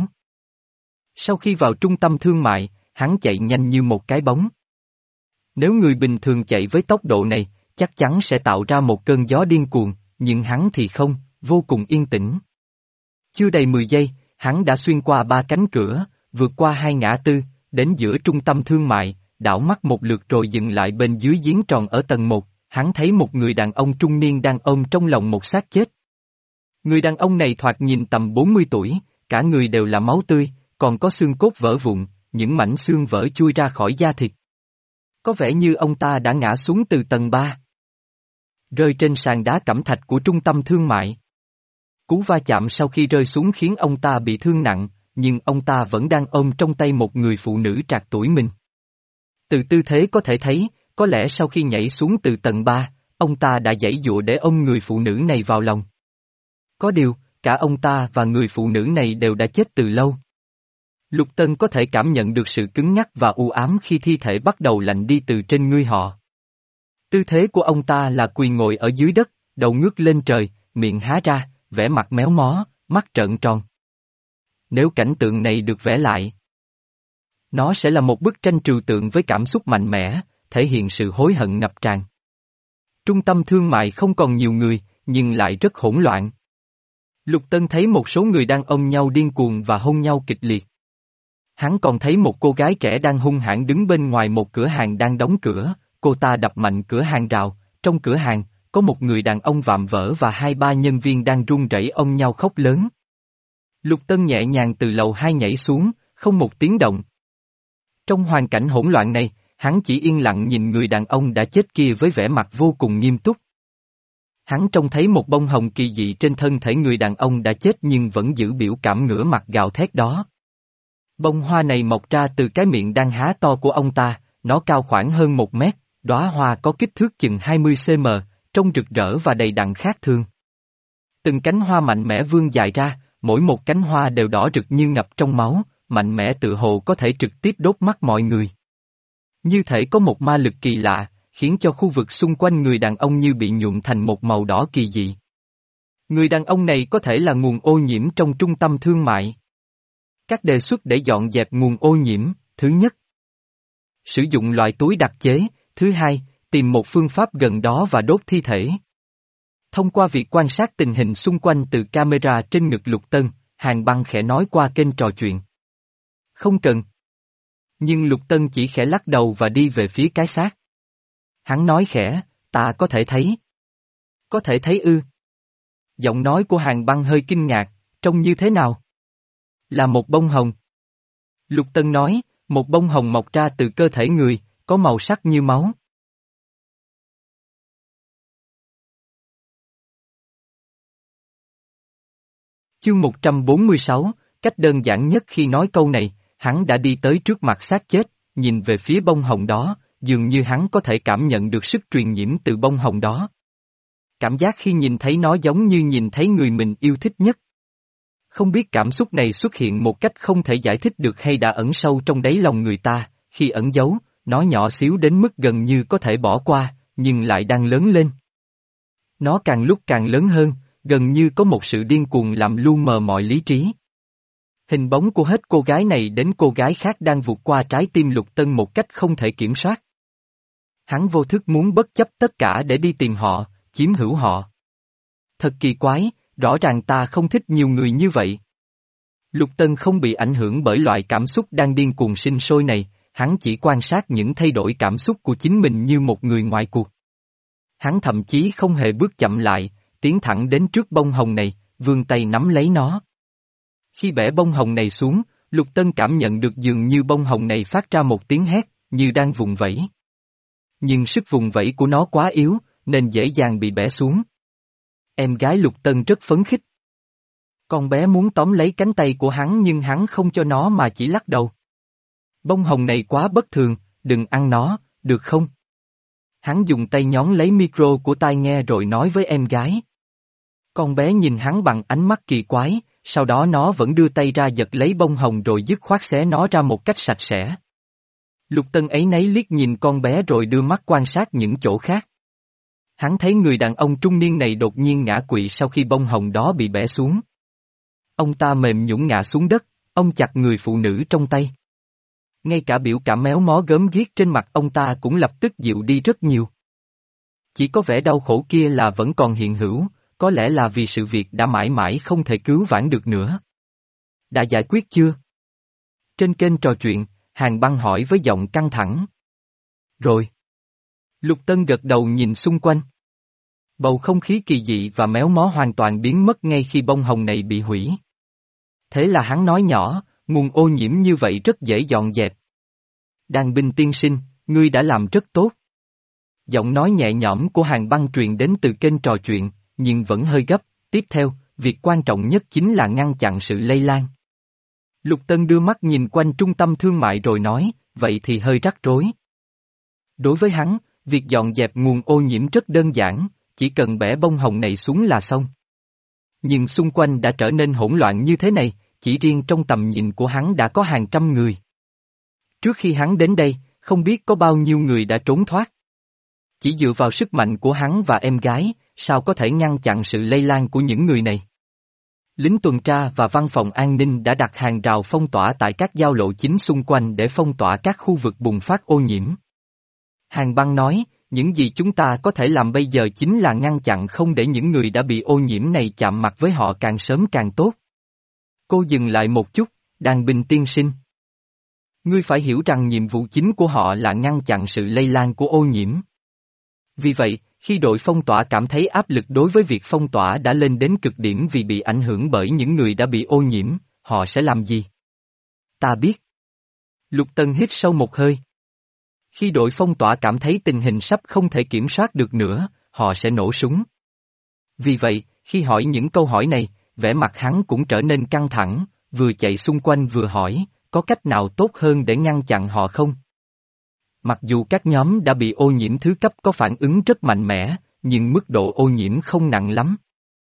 Sau khi vào trung tâm thương mại, hắn chạy nhanh như một cái bóng. Nếu người bình thường chạy với tốc độ này, chắc chắn sẽ tạo ra một cơn gió điên cuồng, nhưng hắn thì không, vô cùng yên tĩnh. Chưa đầy mười giây, hắn đã xuyên qua ba cánh cửa, vượt qua hai ngã tư, đến giữa trung tâm thương mại, đảo mắt một lượt rồi dừng lại bên dưới giếng tròn ở tầng một, hắn thấy một người đàn ông trung niên đang ôm trong lòng một xác chết. Người đàn ông này thoạt nhìn tầm bốn mươi tuổi, cả người đều là máu tươi, còn có xương cốt vỡ vụn, những mảnh xương vỡ chui ra khỏi da thịt. Có vẻ như ông ta đã ngã xuống từ tầng ba. Rơi trên sàn đá cẩm thạch của trung tâm thương mại. Cú va chạm sau khi rơi xuống khiến ông ta bị thương nặng, nhưng ông ta vẫn đang ôm trong tay một người phụ nữ trạc tuổi mình. Từ tư thế có thể thấy, có lẽ sau khi nhảy xuống từ tầng ba, ông ta đã giãy giụa để ôm người phụ nữ này vào lòng. Có điều, cả ông ta và người phụ nữ này đều đã chết từ lâu. Lục Tân có thể cảm nhận được sự cứng nhắc và u ám khi thi thể bắt đầu lạnh đi từ trên người họ. Tư thế của ông ta là quỳ ngồi ở dưới đất, đầu ngước lên trời, miệng há ra, vẻ mặt méo mó, mắt trợn tròn. Nếu cảnh tượng này được vẽ lại, nó sẽ là một bức tranh trừu tượng với cảm xúc mạnh mẽ, thể hiện sự hối hận ngập tràn. Trung tâm thương mại không còn nhiều người, nhưng lại rất hỗn loạn. Lục Tân thấy một số người đang ôm nhau điên cuồng và hôn nhau kịch liệt. Hắn còn thấy một cô gái trẻ đang hung hãn đứng bên ngoài một cửa hàng đang đóng cửa, cô ta đập mạnh cửa hàng rào, trong cửa hàng, có một người đàn ông vạm vỡ và hai ba nhân viên đang run rẩy ôm nhau khóc lớn. Lục Tân nhẹ nhàng từ lầu hai nhảy xuống, không một tiếng động. Trong hoàn cảnh hỗn loạn này, hắn chỉ yên lặng nhìn người đàn ông đã chết kia với vẻ mặt vô cùng nghiêm túc. Hắn trông thấy một bông hồng kỳ dị trên thân thể người đàn ông đã chết nhưng vẫn giữ biểu cảm ngửa mặt gào thét đó. Bông hoa này mọc ra từ cái miệng đang há to của ông ta, nó cao khoảng hơn một mét, đóa hoa có kích thước chừng hai mươi xăng-ti-mét, trông rực rỡ và đầy đặn khác thường. Từng cánh hoa mạnh mẽ vươn dài ra, mỗi một cánh hoa đều đỏ rực như ngập trong máu, mạnh mẽ tự hồ có thể trực tiếp đốt mắt mọi người. Như thể có một ma lực kỳ lạ, khiến cho khu vực xung quanh người đàn ông như bị nhuộm thành một màu đỏ kỳ dị. Người đàn ông này có thể là nguồn ô nhiễm trong trung tâm thương mại. Các đề xuất để dọn dẹp nguồn ô nhiễm, thứ nhất. Sử dụng loại túi đặc chế, thứ hai, tìm một phương pháp gần đó và đốt thi thể. Thông qua việc quan sát tình hình xung quanh từ camera trên ngực Lục Tân, Hàn Băng khẽ nói qua kênh trò chuyện. Không cần. Nhưng Lục Tân chỉ khẽ lắc đầu và đi về phía cái xác. Hắn nói khẽ, ta có thể thấy. Có thể thấy ư. Giọng nói của Hàn Băng hơi kinh ngạc, trông như thế nào? Là một bông hồng. Lục Tân nói, một bông hồng mọc ra từ cơ thể người, có màu sắc như máu. Chương một trăm bốn mươi sáu, cách đơn giản nhất khi nói câu này, hắn đã đi tới trước mặt xác chết, nhìn về phía bông hồng đó, dường như hắn có thể cảm nhận được sức truyền nhiễm từ bông hồng đó. Cảm giác khi nhìn thấy nó giống như nhìn thấy người mình yêu thích nhất. Không biết cảm xúc này xuất hiện một cách không thể giải thích được hay đã ẩn sâu trong đáy lòng người ta, khi ẩn giấu, nó nhỏ xíu đến mức gần như có thể bỏ qua, nhưng lại đang lớn lên. Nó càng lúc càng lớn hơn, gần như có một sự điên cuồng làm lu mờ mọi lý trí. Hình bóng của hết cô gái này đến cô gái khác đang vụt qua trái tim Lục Tân một cách không thể kiểm soát. Hắn vô thức muốn bất chấp tất cả để đi tìm họ, chiếm hữu họ. Thật kỳ quái, rõ ràng ta không thích nhiều người như vậy. Lục Tân không bị ảnh hưởng bởi loại cảm xúc đang điên cuồng sinh sôi này, hắn chỉ quan sát những thay đổi cảm xúc của chính mình như một người ngoài cuộc. Hắn thậm chí không hề bước chậm lại, tiến thẳng đến trước bông hồng này, vươn tay nắm lấy nó. Khi bẻ bông hồng này xuống, Lục Tân cảm nhận được dường như bông hồng này phát ra một tiếng hét, như đang vùng vẫy. Nhưng sức vùng vẫy của nó quá yếu, nên dễ dàng bị bẻ xuống. Em gái Lục Tân rất phấn khích. Con bé muốn tóm lấy cánh tay của hắn nhưng hắn không cho nó mà chỉ lắc đầu. Bông hồng này quá bất thường, đừng ăn nó, được không? Hắn dùng tay nhón lấy micro của tai nghe rồi nói với em gái. Con bé nhìn hắn bằng ánh mắt kỳ quái, sau đó nó vẫn đưa tay ra giật lấy bông hồng rồi dứt khoát xé nó ra một cách sạch sẽ. Lục Tân ấy nấy liếc nhìn con bé rồi đưa mắt quan sát những chỗ khác. Hắn thấy người đàn ông trung niên này đột nhiên ngã quỵ sau khi bông hồng đó bị bẻ xuống. Ông ta mềm nhũn ngã xuống đất, ông chặt người phụ nữ trong tay. Ngay cả biểu cảm méo mó gớm ghiếc trên mặt ông ta cũng lập tức dịu đi rất nhiều. Chỉ có vẻ đau khổ kia là vẫn còn hiện hữu, có lẽ là vì sự việc đã mãi mãi không thể cứu vãn được nữa. Đã giải quyết chưa? Trên kênh trò chuyện, Hàn Băng hỏi với giọng căng thẳng. Rồi. Lục Tân gật đầu nhìn xung quanh. Bầu không khí kỳ dị và méo mó hoàn toàn biến mất ngay khi bông hồng này bị hủy. Thế là hắn nói nhỏ, nguồn ô nhiễm như vậy rất dễ dọn dẹp. Đàn binh tiên sinh, ngươi đã làm rất tốt. Giọng nói nhẹ nhõm của Hàn Băng truyền đến từ kênh trò chuyện, nhưng vẫn hơi gấp. Tiếp theo, việc quan trọng nhất chính là ngăn chặn sự lây lan. Lục Tân đưa mắt nhìn quanh trung tâm thương mại rồi nói, vậy thì hơi rắc rối. Đối với hắn, việc dọn dẹp nguồn ô nhiễm rất đơn giản, chỉ cần bẻ bông hồng này xuống là xong. Nhưng xung quanh đã trở nên hỗn loạn như thế này, chỉ riêng trong tầm nhìn của hắn đã có hàng trăm người. Trước khi hắn đến đây, không biết có bao nhiêu người đã trốn thoát. Chỉ dựa vào sức mạnh của hắn và em gái, sao có thể ngăn chặn sự lây lan của những người này? Lính tuần tra và văn phòng an ninh đã đặt hàng rào phong tỏa tại các giao lộ chính xung quanh để phong tỏa các khu vực bùng phát ô nhiễm. Hàn Băng nói, những gì chúng ta có thể làm bây giờ chính là ngăn chặn không để những người đã bị ô nhiễm này chạm mặt với họ càng sớm càng tốt. Cô dừng lại một chút, đàn binh tiên sinh. Ngươi phải hiểu rằng nhiệm vụ chính của họ là ngăn chặn sự lây lan của ô nhiễm. Vì vậy, khi đội phong tỏa cảm thấy áp lực đối với việc phong tỏa đã lên đến cực điểm vì bị ảnh hưởng bởi những người đã bị ô nhiễm, họ sẽ làm gì? Ta biết. Lục Tân hít sâu một hơi. Khi đội phong tỏa cảm thấy tình hình sắp không thể kiểm soát được nữa, họ sẽ nổ súng. Vì vậy, khi hỏi những câu hỏi này, vẻ mặt hắn cũng trở nên căng thẳng, vừa chạy xung quanh vừa hỏi, có cách nào tốt hơn để ngăn chặn họ không? Mặc dù các nhóm đã bị ô nhiễm thứ cấp có phản ứng rất mạnh mẽ, nhưng mức độ ô nhiễm không nặng lắm.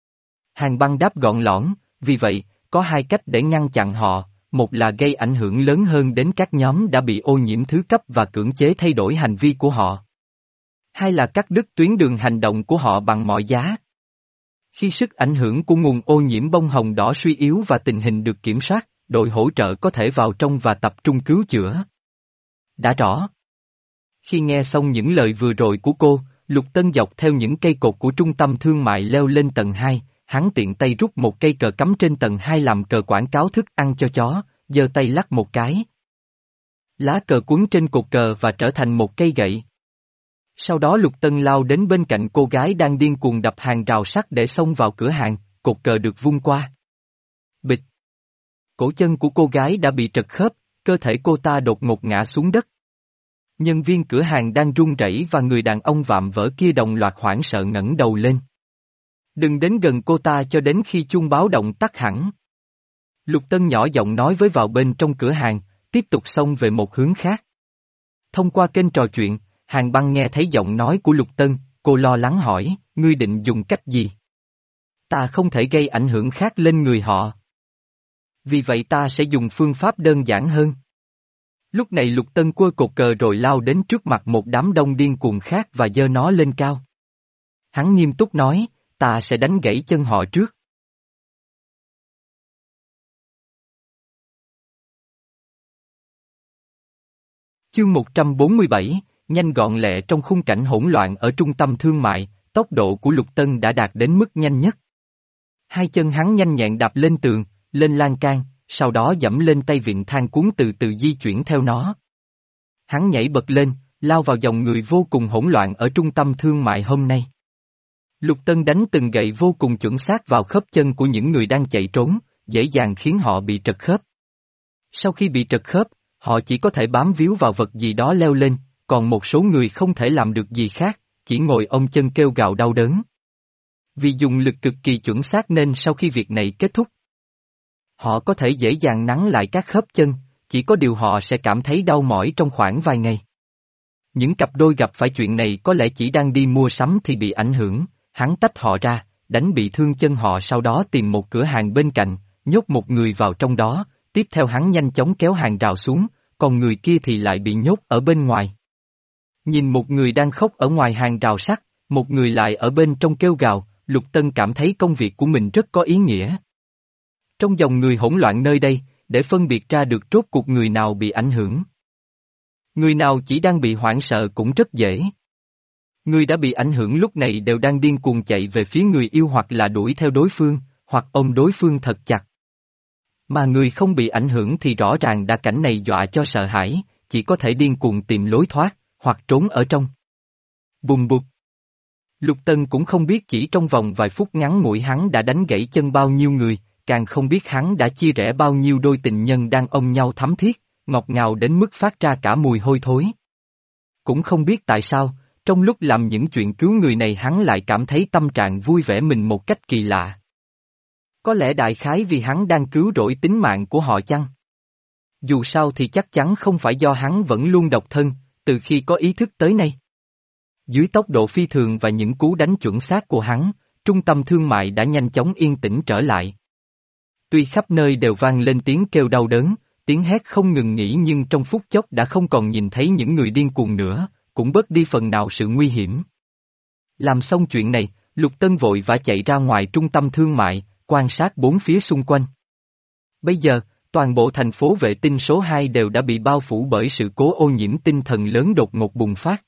Hàn Băng đáp gọn lõn, vì vậy, có hai cách để ngăn chặn họ, một là gây ảnh hưởng lớn hơn đến các nhóm đã bị ô nhiễm thứ cấp và cưỡng chế thay đổi hành vi của họ. Hai là cắt đứt tuyến đường hành động của họ bằng mọi giá. Khi sức ảnh hưởng của nguồn ô nhiễm bông hồng đỏ suy yếu và tình hình được kiểm soát, đội hỗ trợ có thể vào trong và tập trung cứu chữa. Đã rõ. Khi nghe xong những lời vừa rồi của cô, Lục Tân dọc theo những cây cột của trung tâm thương mại leo lên tầng hai, hắn tiện tay rút một cây cờ cắm trên tầng hai làm cờ quảng cáo thức ăn cho chó, giơ tay lắc một cái. Lá cờ quấn trên cột cờ và trở thành một cây gậy. Sau đó Lục Tân lao đến bên cạnh cô gái đang điên cuồng đập hàng rào sắt để xông vào cửa hàng, cột cờ được vung qua. Bịch. Cổ chân của cô gái đã bị trật khớp, cơ thể cô ta đột ngột ngã xuống đất. Nhân viên cửa hàng đang run rẩy và người đàn ông vạm vỡ kia đồng loạt hoảng sợ ngẩng đầu lên. Đừng đến gần cô ta cho đến khi chuông báo động tắt hẳn. Lục Tân nhỏ giọng nói với vào bên trong cửa hàng, tiếp tục xông về một hướng khác. Thông qua kênh trò chuyện, Hàn Băng nghe thấy giọng nói của Lục Tân, cô lo lắng hỏi, ngươi định dùng cách gì? Ta không thể gây ảnh hưởng khác lên người họ. Vì vậy ta sẽ dùng phương pháp đơn giản hơn. Lúc này Lục Tân quơ cột cờ rồi lao đến trước mặt một đám đông điên cuồng khác và giơ nó lên cao. Hắn nghiêm túc nói, ta sẽ đánh gãy chân họ trước. Chương một trăm bốn mươi bảy, nhanh gọn lẹ trong khung cảnh hỗn loạn ở trung tâm thương mại, tốc độ của Lục Tân đã đạt đến mức nhanh nhất. Hai chân hắn nhanh nhẹn đạp lên tường, lên lan can, sau đó dẫm lên tay vịn thang cuốn từ từ di chuyển theo nó. Hắn nhảy bật lên, lao vào dòng người vô cùng hỗn loạn ở trung tâm thương mại hôm nay. Lục Tân đánh từng gậy vô cùng chuẩn xác vào khớp chân của những người đang chạy trốn, dễ dàng khiến họ bị trật khớp. Sau khi bị trật khớp, họ chỉ có thể bám víu vào vật gì đó leo lên, còn một số người không thể làm được gì khác, chỉ ngồi ôm chân kêu gào đau đớn. Vì dùng lực cực kỳ chuẩn xác nên sau khi việc này kết thúc, họ có thể dễ dàng nắn lại các khớp chân, chỉ có điều họ sẽ cảm thấy đau mỏi trong khoảng vài ngày. Những cặp đôi gặp phải chuyện này có lẽ chỉ đang đi mua sắm thì bị ảnh hưởng, hắn tách họ ra, đánh bị thương chân họ sau đó tìm một cửa hàng bên cạnh, nhốt một người vào trong đó, tiếp theo hắn nhanh chóng kéo hàng rào xuống, còn người kia thì lại bị nhốt ở bên ngoài. Nhìn một người đang khóc ở ngoài hàng rào sắt, một người lại ở bên trong kêu gào, Lục Tân cảm thấy công việc của mình rất có ý nghĩa. Trong dòng người hỗn loạn nơi đây, để phân biệt ra được rốt cuộc người nào bị ảnh hưởng. Người nào chỉ đang bị hoảng sợ cũng rất dễ. Người đã bị ảnh hưởng lúc này đều đang điên cuồng chạy về phía người yêu hoặc là đuổi theo đối phương, hoặc ôm đối phương thật chặt. Mà người không bị ảnh hưởng thì rõ ràng đã cảnh này dọa cho sợ hãi, chỉ có thể điên cuồng tìm lối thoát, hoặc trốn ở trong. Bùm bụp. Lục Tân cũng không biết chỉ trong vòng vài phút ngắn ngủi hắn đã đánh gãy chân bao nhiêu người, càng không biết hắn đã chia rẽ bao nhiêu đôi tình nhân đang ôm nhau thắm thiết, ngọt ngào đến mức phát ra cả mùi hôi thối. Cũng không biết tại sao, trong lúc làm những chuyện cứu người này hắn lại cảm thấy tâm trạng vui vẻ mình một cách kỳ lạ. Có lẽ đại khái vì hắn đang cứu rỗi tính mạng của họ chăng? Dù sao thì chắc chắn không phải do hắn vẫn luôn độc thân, từ khi có ý thức tới nay. Dưới tốc độ phi thường và những cú đánh chuẩn xác của hắn, trung tâm thương mại đã nhanh chóng yên tĩnh trở lại. Tuy khắp nơi đều vang lên tiếng kêu đau đớn, tiếng hét không ngừng nghỉ nhưng trong phút chốc đã không còn nhìn thấy những người điên cuồng nữa, cũng bớt đi phần nào sự nguy hiểm. Làm xong chuyện này, Lục Tân vội vã chạy ra ngoài trung tâm thương mại, quan sát bốn phía xung quanh. Bây giờ, toàn bộ thành phố vệ tinh số hai đều đã bị bao phủ bởi sự cố ô nhiễm tinh thần lớn đột ngột bùng phát.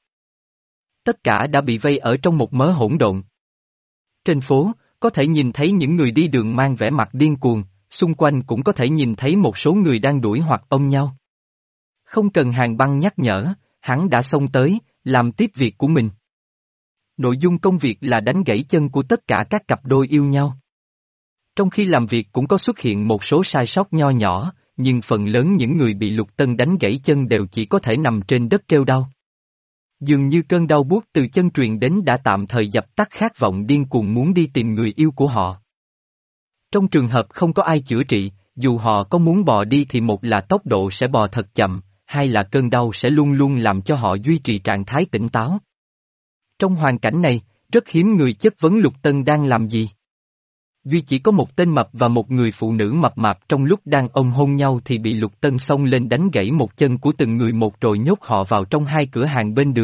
Tất cả đã bị vây ở trong một mớ hỗn độn. Trên phố, có thể nhìn thấy những người đi đường mang vẻ mặt điên cuồng, xung quanh cũng có thể nhìn thấy một số người đang đuổi hoặc ôm nhau. Không cần Hàn Băng nhắc nhở, hắn đã xông tới, làm tiếp việc của mình. Nội dung công việc là đánh gãy chân của tất cả các cặp đôi yêu nhau. Trong khi làm việc cũng có xuất hiện một số sai sót nho nhỏ, nhưng phần lớn những người bị Lục Tân đánh gãy chân đều chỉ có thể nằm trên đất kêu đau. Dường như cơn đau buốt từ chân truyền đến đã tạm thời dập tắt khát vọng điên cuồng muốn đi tìm người yêu của họ. Trong trường hợp không có ai chữa trị, dù họ có muốn bò đi thì một là tốc độ sẽ bò thật chậm, hai là cơn đau sẽ luôn luôn làm cho họ duy trì trạng thái tỉnh táo. Trong hoàn cảnh này, rất hiếm người chất vấn Lục Tân đang làm gì. Duy chỉ có một tên mập và một người phụ nữ mập mạp trong lúc đang ôm hôn nhau thì bị Lục Tân xông lên đánh gãy một chân của từng người một rồi nhốt họ vào trong hai cửa hàng bên đường,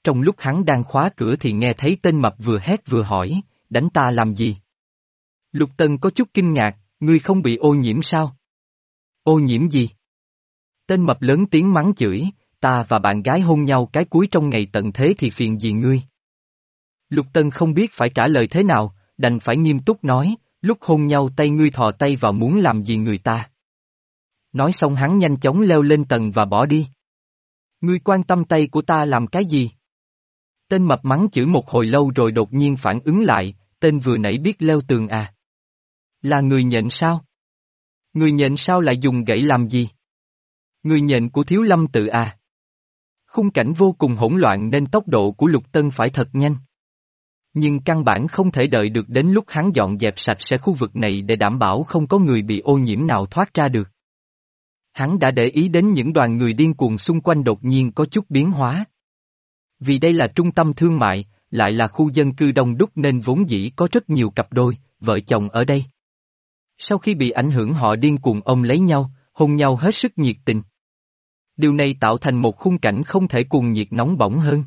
trong lúc hắn đang khóa cửa thì nghe thấy tên mập vừa hét vừa hỏi, đánh ta làm gì? Lục Tân có chút kinh ngạc, ngươi không bị ô nhiễm sao? Ô nhiễm gì? Tên mập lớn tiếng mắng chửi, ta và bạn gái hôn nhau cái cuối trong ngày tận thế thì phiền gì ngươi? Lục Tân không biết phải trả lời thế nào, đành phải nghiêm túc nói, lúc hôn nhau tay ngươi thò tay vào muốn làm gì người ta? Nói xong hắn nhanh chóng leo lên tầng và bỏ đi. Ngươi quan tâm tay của ta làm cái gì? Tên mập mắng chửi một hồi lâu rồi đột nhiên phản ứng lại, tên vừa nãy biết leo tường à? Là người nhện sao? Người nhện sao lại dùng gậy làm gì? Người nhện của Thiếu Lâm tự à? Khung cảnh vô cùng hỗn loạn nên tốc độ của Lục Tân phải thật nhanh. Nhưng căn bản không thể đợi được đến lúc hắn dọn dẹp sạch sẽ khu vực này để đảm bảo không có người bị ô nhiễm nào thoát ra được. Hắn đã để ý đến những đoàn người điên cuồng xung quanh đột nhiên có chút biến hóa. Vì đây là trung tâm thương mại, lại là khu dân cư đông đúc nên vốn dĩ có rất nhiều cặp đôi, vợ chồng ở đây. Sau khi bị ảnh hưởng họ điên cuồng ôm lấy nhau, hôn nhau hết sức nhiệt tình. Điều này tạo thành một khung cảnh không thể cuồng nhiệt nóng bỏng hơn.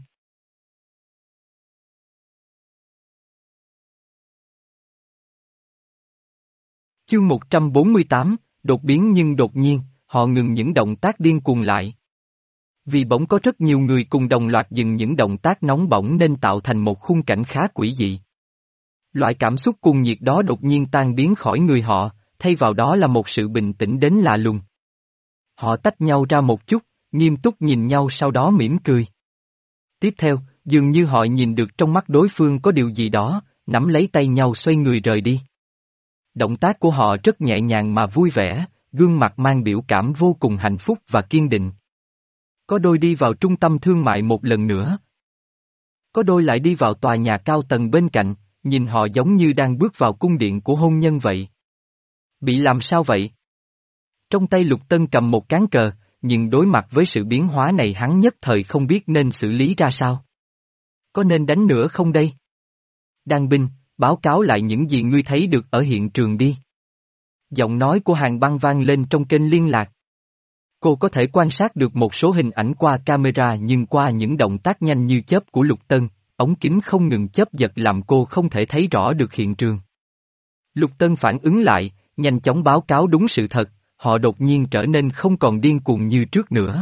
Chương một trăm bốn mươi tám, đột biến nhưng đột nhiên, họ ngừng những động tác điên cuồng lại. Vì bỗng có rất nhiều người cùng đồng loạt dừng những động tác nóng bỏng nên tạo thành một khung cảnh khá quỷ dị. Loại cảm xúc cuồng nhiệt đó đột nhiên tan biến khỏi người họ, thay vào đó là một sự bình tĩnh đến lạ lùng. Họ tách nhau ra một chút, nghiêm túc nhìn nhau sau đó mỉm cười. Tiếp theo, dường như họ nhìn được trong mắt đối phương có điều gì đó, nắm lấy tay nhau xoay người rời đi. Động tác của họ rất nhẹ nhàng mà vui vẻ, gương mặt mang biểu cảm vô cùng hạnh phúc và kiên định. Có đôi đi vào trung tâm thương mại một lần nữa. Có đôi lại đi vào tòa nhà cao tầng bên cạnh, nhìn họ giống như đang bước vào cung điện của hôn nhân vậy. Bị làm sao vậy? Trong tay Lục Tân cầm một cán cờ, nhưng đối mặt với sự biến hóa này hắn nhất thời không biết nên xử lý ra sao. Có nên đánh nữa không đây? Đan binh, báo cáo lại những gì ngươi thấy được ở hiện trường đi. Giọng nói của Hàn Băng vang lên trong kênh liên lạc. Cô có thể quan sát được một số hình ảnh qua camera nhưng qua những động tác nhanh như chớp của Lục Tân, ống kính không ngừng chớp giật làm cô không thể thấy rõ được hiện trường. Lục Tân phản ứng lại, nhanh chóng báo cáo đúng sự thật, họ đột nhiên trở nên không còn điên cuồng như trước nữa.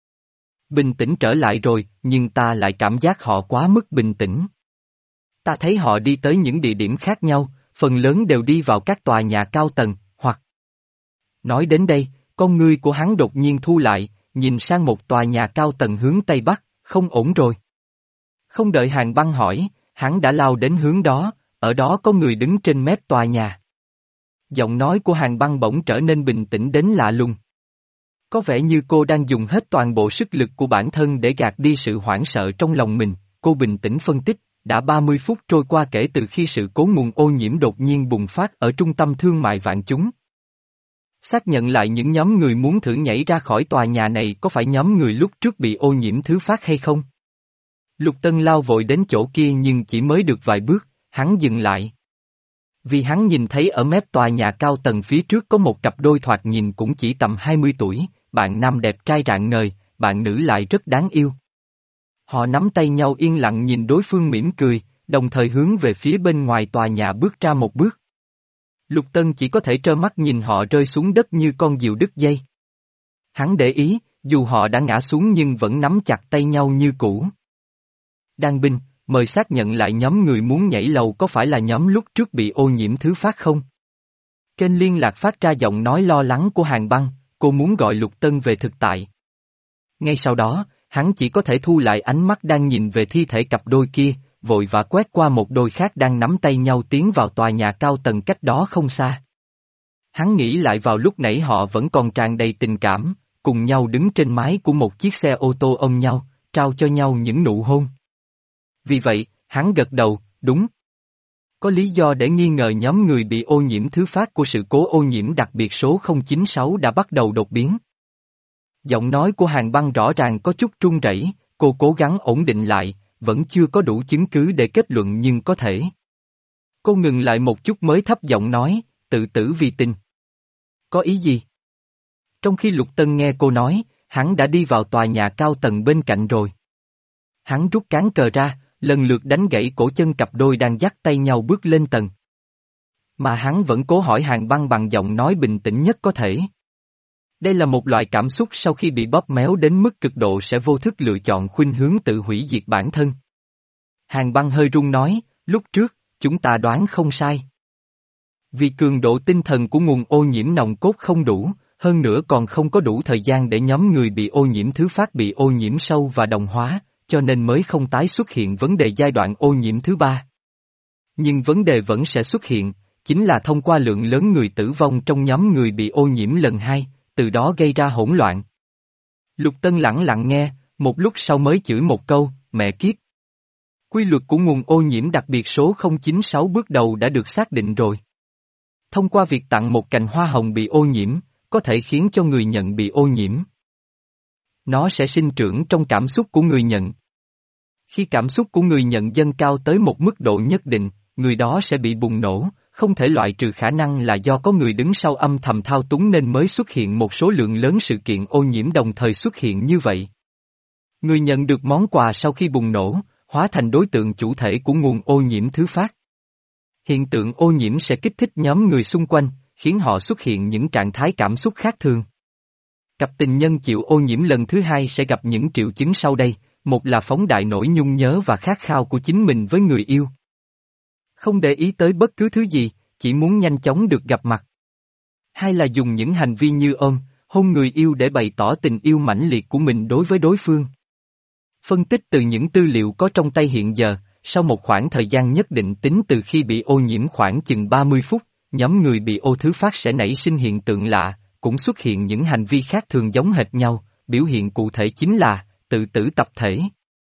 Bình tĩnh trở lại rồi, nhưng ta lại cảm giác họ quá mức bình tĩnh. Ta thấy họ đi tới những địa điểm khác nhau, phần lớn đều đi vào các tòa nhà cao tầng, hoặc... Nói đến đây, con ngươi của hắn đột nhiên thu lại, nhìn sang một tòa nhà cao tầng hướng Tây Bắc, không ổn rồi. Không đợi Hàn Băng hỏi, hắn đã lao đến hướng đó, ở đó có người đứng trên mép tòa nhà. Giọng nói của Hàn Băng bỗng trở nên bình tĩnh đến lạ lùng. Có vẻ như cô đang dùng hết toàn bộ sức lực của bản thân để gạt đi sự hoảng sợ trong lòng mình, cô bình tĩnh phân tích, đã ba mươi phút trôi qua kể từ khi sự cố nguồn ô nhiễm đột nhiên bùng phát ở trung tâm thương mại Vạn Chúng. Xác nhận lại những nhóm người muốn thử nhảy ra khỏi tòa nhà này có phải nhóm người lúc trước bị ô nhiễm thứ phát hay không? Lục Tân lao vội đến chỗ kia nhưng chỉ mới được vài bước, hắn dừng lại. Vì hắn nhìn thấy ở mép tòa nhà cao tầng phía trước có một cặp đôi thoạt nhìn cũng chỉ tầm hai mươi tuổi, bạn nam đẹp trai rạng ngời, bạn nữ lại rất đáng yêu. Họ nắm tay nhau yên lặng nhìn đối phương mỉm cười, đồng thời hướng về phía bên ngoài tòa nhà bước ra một bước. Lục Tân chỉ có thể trơ mắt nhìn họ rơi xuống đất như con diều đứt dây. Hắn để ý, dù họ đã ngã xuống nhưng vẫn nắm chặt tay nhau như cũ. Đan binh, mời xác nhận lại nhóm người muốn nhảy lầu có phải là nhóm lúc trước bị ô nhiễm thứ phát không? Kênh liên lạc phát ra giọng nói lo lắng của Hàn Băng, cô muốn gọi Lục Tân về thực tại. Ngay sau đó, hắn chỉ có thể thu lại ánh mắt đang nhìn về thi thể cặp đôi kia, vội vã quét qua một đôi khác đang nắm tay nhau tiến vào tòa nhà cao tầng cách đó không xa. Hắn nghĩ lại vào lúc nãy họ vẫn còn tràn đầy tình cảm, cùng nhau đứng trên mái của một chiếc xe ô tô ôm nhau, trao cho nhau những nụ hôn. Vì vậy, hắn gật đầu, đúng. Có lý do để nghi ngờ nhóm người bị ô nhiễm thứ phát của sự cố ô nhiễm đặc biệt số không chín sáu đã bắt đầu đột biến. Giọng nói của Hàn Băng rõ ràng có chút run rẩy, cô cố gắng ổn định lại, vẫn chưa có đủ chứng cứ để kết luận nhưng có thể. Cô ngừng lại một chút mới thấp giọng nói, tự tử vì tình. Có ý gì? Trong khi Lục Tân nghe cô nói, hắn đã đi vào tòa nhà cao tầng bên cạnh rồi. Hắn rút cán cờ ra, lần lượt đánh gãy cổ chân cặp đôi đang dắt tay nhau bước lên tầng. Mà hắn vẫn cố hỏi Hàn Băng bằng giọng nói bình tĩnh nhất có thể. Đây là một loại cảm xúc sau khi bị bóp méo đến mức cực độ sẽ vô thức lựa chọn khuynh hướng tự hủy diệt bản thân. Hàn Băng hơi run nói, lúc trước, chúng ta đoán không sai. Vì cường độ tinh thần của nguồn ô nhiễm nòng cốt không đủ, hơn nữa còn không có đủ thời gian để nhóm người bị ô nhiễm thứ phát bị ô nhiễm sâu và đồng hóa, cho nên mới không tái xuất hiện vấn đề giai đoạn ô nhiễm thứ ba. Nhưng vấn đề vẫn sẽ xuất hiện, chính là thông qua lượng lớn người tử vong trong nhóm người bị ô nhiễm lần hai, từ đó gây ra hỗn loạn. Lục Tân lẳng lặng nghe, một lúc sau mới chửi một câu, mẹ kiếp. Quy luật của nguồn ô nhiễm đặc biệt số không chín sáu bước đầu đã được xác định rồi. Thông qua việc tặng một cành hoa hồng bị ô nhiễm, có thể khiến cho người nhận bị ô nhiễm. Nó sẽ sinh trưởng trong cảm xúc của người nhận. Khi cảm xúc của người nhận dâng cao tới một mức độ nhất định, người đó sẽ bị bùng nổ, không thể loại trừ khả năng là do có người đứng sau âm thầm thao túng nên mới xuất hiện một số lượng lớn sự kiện ô nhiễm đồng thời xuất hiện như vậy. Người nhận được món quà sau khi bùng nổ, hóa thành đối tượng chủ thể của nguồn ô nhiễm thứ phát. Hiện tượng ô nhiễm sẽ kích thích nhóm người xung quanh, khiến họ xuất hiện những trạng thái cảm xúc khác thường. Cặp tình nhân chịu ô nhiễm lần thứ hai sẽ gặp những triệu chứng sau đây, một là phóng đại nỗi nhung nhớ và khát khao của chính mình với người yêu. Không để ý tới bất cứ thứ gì, chỉ muốn nhanh chóng được gặp mặt. Hai là dùng những hành vi như ôm, hôn người yêu để bày tỏ tình yêu mãnh liệt của mình đối với đối phương. Phân tích từ những tư liệu có trong tay hiện giờ, sau một khoảng thời gian nhất định tính từ khi bị ô nhiễm khoảng chừng ba mươi phút, nhóm người bị ô thứ phát sẽ nảy sinh hiện tượng lạ, cũng xuất hiện những hành vi khác thường giống hệt nhau, biểu hiện cụ thể chính là tự tử tập thể.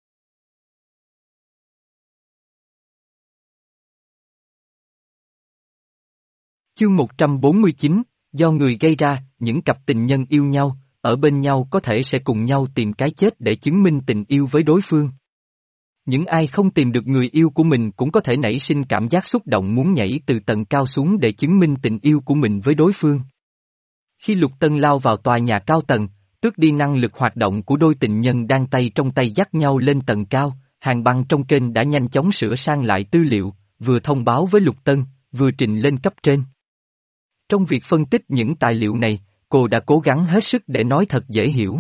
Chương một trăm bốn mươi chín, do người gây ra, những cặp tình nhân yêu nhau, ở bên nhau có thể sẽ cùng nhau tìm cái chết để chứng minh tình yêu với đối phương. Những ai không tìm được người yêu của mình cũng có thể nảy sinh cảm giác xúc động muốn nhảy từ tầng cao xuống để chứng minh tình yêu của mình với đối phương. Khi Lục Tân lao vào tòa nhà cao tầng, tước đi năng lực hoạt động của đôi tình nhân đang tay trong tay dắt nhau lên tầng cao, Hàn Băng trong kênh đã nhanh chóng sửa sang lại tư liệu, vừa thông báo với Lục Tân, vừa trình lên cấp trên. Trong việc phân tích những tài liệu này, cô đã cố gắng hết sức để nói thật dễ hiểu.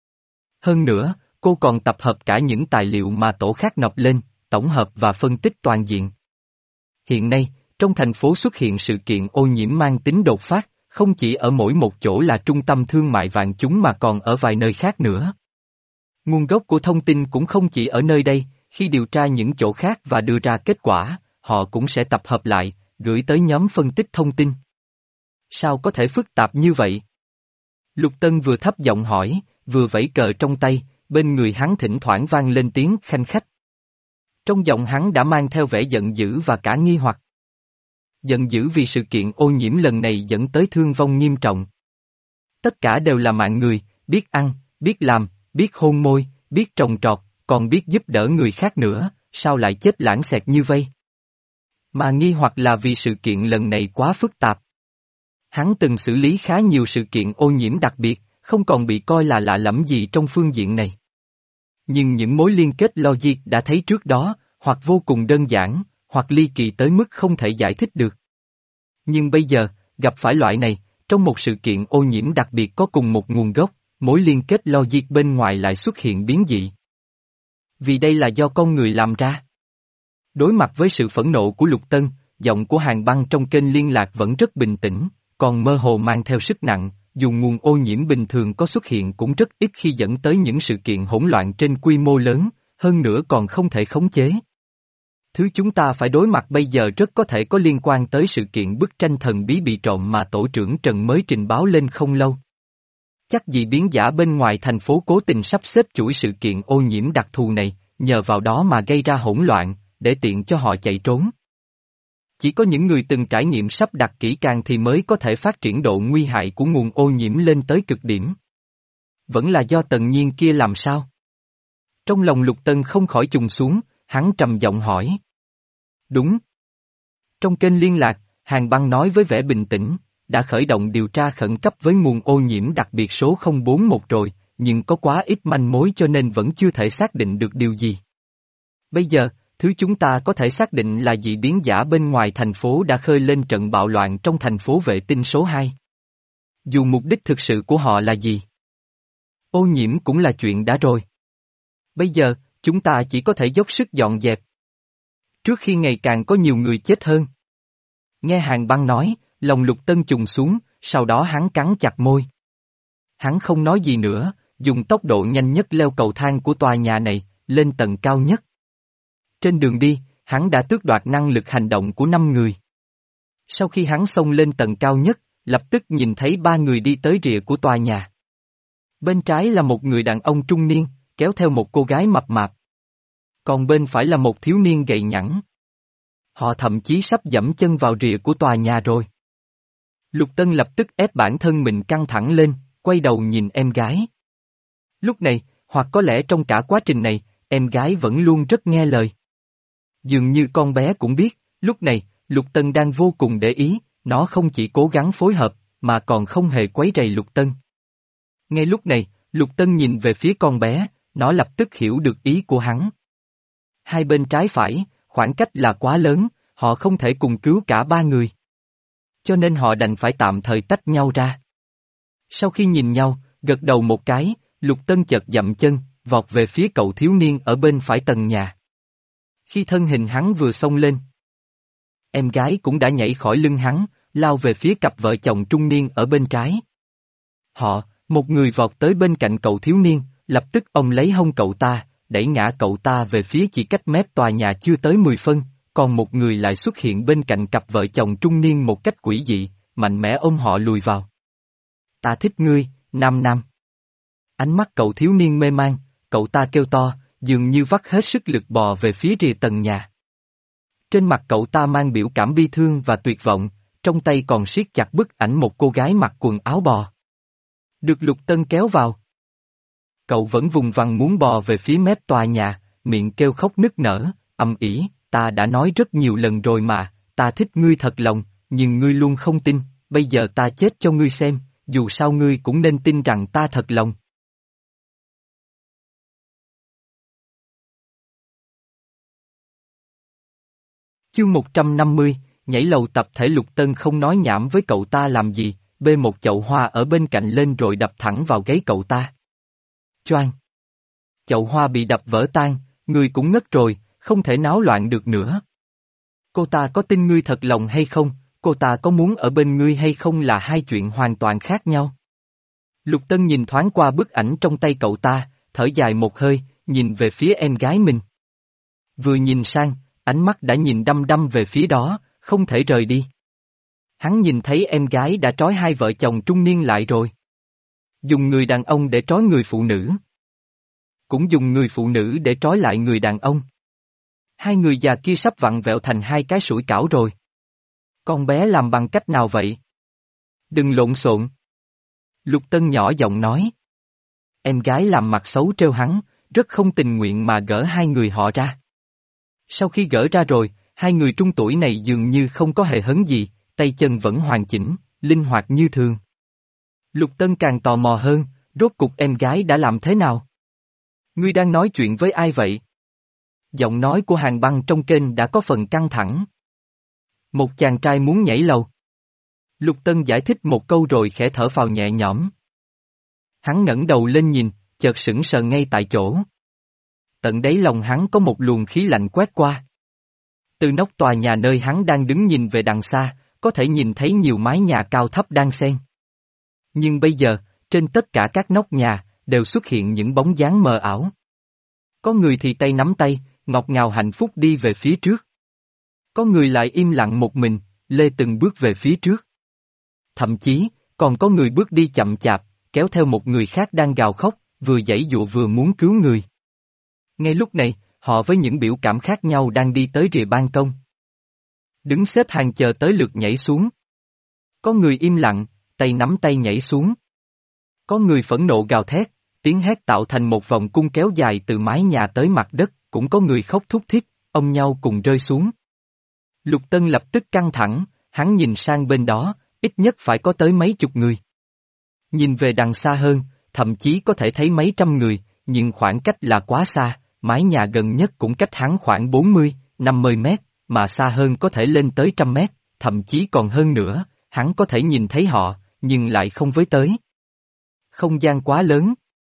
Hơn nữa, cô còn tập hợp cả những tài liệu mà tổ khác nộp lên, tổng hợp và phân tích toàn diện. Hiện nay, trong thành phố xuất hiện sự kiện ô nhiễm mang tính đột phát, không chỉ ở mỗi một chỗ là trung tâm thương mại vạn chúng mà còn ở vài nơi khác nữa. Nguồn gốc của thông tin cũng không chỉ ở nơi đây, khi điều tra những chỗ khác và đưa ra kết quả, họ cũng sẽ tập hợp lại, gửi tới nhóm phân tích thông tin. Sao có thể phức tạp như vậy? Lục Tân vừa thấp giọng hỏi, vừa vẫy cờ trong tay, bên người hắn thỉnh thoảng vang lên tiếng khanh khách. Trong giọng hắn đã mang theo vẻ giận dữ và cả nghi hoặc. Giận dữ vì sự kiện ô nhiễm lần này dẫn tới thương vong nghiêm trọng. Tất cả đều là mạng người, biết ăn, biết làm, biết hôn môi, biết trồng trọt, còn biết giúp đỡ người khác nữa, sao lại chết lãng xẹt như vây? Mà nghi hoặc là vì sự kiện lần này quá phức tạp. Hắn từng xử lý khá nhiều sự kiện ô nhiễm đặc biệt, không còn bị coi là lạ lẫm gì trong phương diện này. Nhưng những mối liên kết logic đã thấy trước đó, hoặc vô cùng đơn giản, hoặc ly kỳ tới mức không thể giải thích được. Nhưng bây giờ, gặp phải loại này, trong một sự kiện ô nhiễm đặc biệt có cùng một nguồn gốc, mối liên kết logic bên ngoài lại xuất hiện biến dị. Vì đây là do con người làm ra. Đối mặt với sự phẫn nộ của Lục Tân, giọng của Hàn Băng trong kênh liên lạc vẫn rất bình tĩnh, còn mơ hồ mang theo sức nặng, dù nguồn ô nhiễm bình thường có xuất hiện cũng rất ít khi dẫn tới những sự kiện hỗn loạn trên quy mô lớn, hơn nữa còn không thể khống chế. Thứ chúng ta phải đối mặt bây giờ rất có thể có liên quan tới sự kiện bức tranh thần bí bị trộm mà tổ trưởng Trần mới trình báo lên không lâu. Chắc gì biến giả bên ngoài thành phố cố tình sắp xếp chuỗi sự kiện ô nhiễm đặc thù này, nhờ vào đó mà gây ra hỗn loạn, để tiện cho họ chạy trốn. Chỉ có những người từng trải nghiệm sắp đặt kỹ càng thì mới có thể phát triển độ nguy hại của nguồn ô nhiễm lên tới cực điểm. Vẫn là do Tần Nhiên kia làm sao? Trong lòng Lục Tân không khỏi trùng xuống, hắn trầm giọng hỏi. Đúng. Trong kênh liên lạc, Hàn Băng nói với vẻ bình tĩnh, đã khởi động điều tra khẩn cấp với nguồn ô nhiễm đặc biệt số không bốn một rồi, nhưng có quá ít manh mối cho nên vẫn chưa thể xác định được điều gì. Bây giờ, thứ chúng ta có thể xác định là dị biến giả bên ngoài thành phố đã khơi lên trận bạo loạn trong thành phố vệ tinh số hai. Dù mục đích thực sự của họ là gì? Ô nhiễm cũng là chuyện đã rồi. Bây giờ, chúng ta chỉ có thể dốc sức dọn dẹp. Trước khi ngày càng có nhiều người chết hơn. Nghe Hàn Băng nói, lòng Lục Tân trùng xuống, sau đó hắn cắn chặt môi. Hắn không nói gì nữa, dùng tốc độ nhanh nhất leo cầu thang của tòa nhà này, lên tầng cao nhất. Trên đường đi, hắn đã tước đoạt năng lực hành động của năm người. Sau khi hắn xông lên tầng cao nhất, lập tức nhìn thấy ba người đi tới rìa của tòa nhà. Bên trái là một người đàn ông trung niên, kéo theo một cô gái mập mạp. Còn bên phải là một thiếu niên gầy nhẵn. Họ thậm chí sắp dẫm chân vào rìa của tòa nhà rồi. Lục Tân lập tức ép bản thân mình căng thẳng lên, quay đầu nhìn em gái. Lúc này, hoặc có lẽ trong cả quá trình này, em gái vẫn luôn rất nghe lời. Dường như con bé cũng biết, lúc này, Lục Tân đang vô cùng để ý, nó không chỉ cố gắng phối hợp, mà còn không hề quấy rầy Lục Tân. Ngay lúc này, Lục Tân nhìn về phía con bé, nó lập tức hiểu được ý của hắn. Hai bên trái phải, khoảng cách là quá lớn, họ không thể cùng cứu cả ba người. Cho nên họ đành phải tạm thời tách nhau ra. Sau khi nhìn nhau, gật đầu một cái, Lục Tân chợt dậm chân, vọt về phía cậu thiếu niên ở bên phải tầng nhà. Khi thân hình hắn vừa xông lên, em gái cũng đã nhảy khỏi lưng hắn, lao về phía cặp vợ chồng trung niên ở bên trái. Họ, một người vọt tới bên cạnh cậu thiếu niên, lập tức ông lấy hông cậu ta, đẩy ngã cậu ta về phía chỉ cách mép tòa nhà chưa tới mười phân, còn một người lại xuất hiện bên cạnh cặp vợ chồng trung niên một cách quỷ dị, mạnh mẽ ôm họ lùi vào. Ta thích ngươi, Nam Nam. Ánh mắt cậu thiếu niên mê man, cậu ta kêu to, dường như vắt hết sức lực bò về phía rìa tầng nhà. Trên mặt cậu ta mang biểu cảm bi thương và tuyệt vọng, trong tay còn siết chặt bức ảnh một cô gái mặc quần áo bò. Được Lục Tân kéo vào. Cậu vẫn vùng vằng muốn bò về phía mép tòa nhà, miệng kêu khóc nức nở, ầm ĩ, ta đã nói rất nhiều lần rồi mà, ta thích ngươi thật lòng, nhưng ngươi luôn không tin, bây giờ ta chết cho ngươi xem, dù sao ngươi cũng nên tin rằng ta thật lòng. Chương một trăm năm mươi, nhảy lầu tập thể. Lục Tân không nói nhảm với cậu ta làm gì, bê một chậu hoa ở bên cạnh lên rồi đập thẳng vào gáy cậu ta. Choang! Chậu hoa bị đập vỡ tan, ngươi cũng ngất rồi, không thể náo loạn được nữa. Cô ta có tin ngươi thật lòng hay không, cô ta có muốn ở bên ngươi hay không là hai chuyện hoàn toàn khác nhau. Lục Tân nhìn thoáng qua bức ảnh trong tay cậu ta, thở dài một hơi, nhìn về phía em gái mình. Vừa nhìn sang, ánh mắt đã nhìn đăm đăm về phía đó, không thể rời đi. Hắn nhìn thấy em gái đã trói hai vợ chồng trung niên lại rồi. Dùng người đàn ông để trói người phụ nữ. Cũng dùng người phụ nữ để trói lại người đàn ông. Hai người già kia sắp vặn vẹo thành hai cái sủi cảo rồi. Con bé làm bằng cách nào vậy? Đừng lộn xộn. Lục Tân nhỏ giọng nói. Em gái làm mặt xấu trêu hắn, rất không tình nguyện mà gỡ hai người họ ra. Sau khi gỡ ra rồi, hai người trung tuổi này dường như không có hề hấn gì, tay chân vẫn hoàn chỉnh, linh hoạt như thường. Lục Tân càng tò mò hơn, rốt cục em gái đã làm thế nào? Ngươi đang nói chuyện với ai vậy? Giọng nói của Hàn Băng trong kênh đã có phần căng thẳng. Một chàng trai muốn nhảy lầu. Lục Tân giải thích một câu rồi khẽ thở phào nhẹ nhõm. Hắn ngẩng đầu lên nhìn, chợt sững sờ ngay tại chỗ. Tận đáy lòng hắn có một luồng khí lạnh quét qua. Từ nóc tòa nhà nơi hắn đang đứng nhìn về đằng xa, có thể nhìn thấy nhiều mái nhà cao thấp đang xen. Nhưng bây giờ, trên tất cả các nóc nhà, đều xuất hiện những bóng dáng mờ ảo. Có người thì tay nắm tay, ngọt ngào hạnh phúc đi về phía trước. Có người lại im lặng một mình, lê từng bước về phía trước. Thậm chí, còn có người bước đi chậm chạp, kéo theo một người khác đang gào khóc, vừa giãy giụa vừa muốn cứu người. Ngay lúc này, họ với những biểu cảm khác nhau đang đi tới rìa ban công. Đứng xếp hàng chờ tới lượt nhảy xuống. Có người im lặng, tay nắm tay nhảy xuống. Có người phẫn nộ gào thét, tiếng hét tạo thành một vòng cung kéo dài từ mái nhà tới mặt đất, cũng có người khóc thút thít, ôm nhau cùng rơi xuống. Lục Tân lập tức căng thẳng, hắn nhìn sang bên đó, ít nhất phải có tới mấy chục người. Nhìn về đằng xa hơn, thậm chí có thể thấy mấy trăm người, nhưng khoảng cách là quá xa, mái nhà gần nhất cũng cách hắn khoảng bốn mươi, năm mươi mét, mà xa hơn có thể lên tới trăm mét, thậm chí còn hơn nữa, hắn có thể nhìn thấy họ, nhưng lại không với tới. Không gian quá lớn,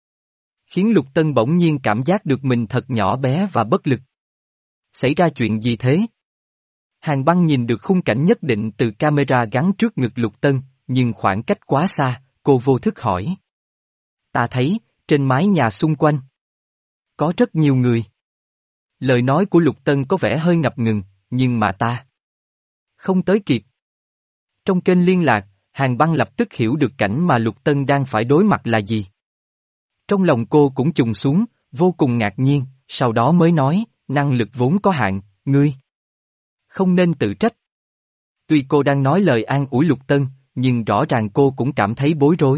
khiến Lục Tân bỗng nhiên cảm giác được mình thật nhỏ bé và bất lực. Xảy ra chuyện gì thế? Hàn Băng nhìn được khung cảnh nhất định từ camera gắn trước ngực Lục Tân, nhưng khoảng cách quá xa, cô vô thức hỏi. Ta thấy, trên mái nhà xung quanh, có rất nhiều người. Lời nói của Lục Tân có vẻ hơi ngập ngừng, nhưng mà ta không tới kịp. Trong kênh liên lạc, Hàn Băng lập tức hiểu được cảnh mà Lục Tân đang phải đối mặt là gì. Trong lòng cô cũng trùng xuống, vô cùng ngạc nhiên, sau đó mới nói, năng lực vốn có hạn, ngươi không nên tự trách. Tuy cô đang nói lời an ủi Lục Tân, nhưng rõ ràng cô cũng cảm thấy bối rối.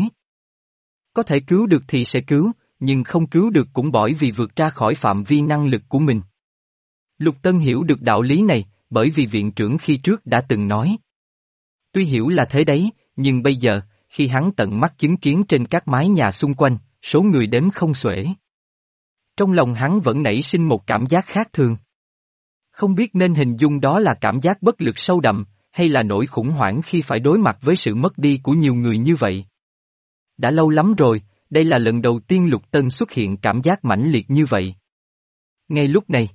Có thể cứu được thì sẽ cứu, nhưng không cứu được cũng bởi vì vượt ra khỏi phạm vi năng lực của mình. Lục Tân hiểu được đạo lý này, bởi vì viện trưởng khi trước đã từng nói. Tuy hiểu là thế đấy, nhưng bây giờ, khi hắn tận mắt chứng kiến trên các mái nhà xung quanh, số người đếm không xuể. Trong lòng hắn vẫn nảy sinh một cảm giác khác thường. Không biết nên hình dung đó là cảm giác bất lực sâu đậm, hay là nỗi khủng hoảng khi phải đối mặt với sự mất đi của nhiều người như vậy. Đã lâu lắm rồi, đây là lần đầu tiên Lục Tân xuất hiện cảm giác mãnh liệt như vậy. Ngay lúc này,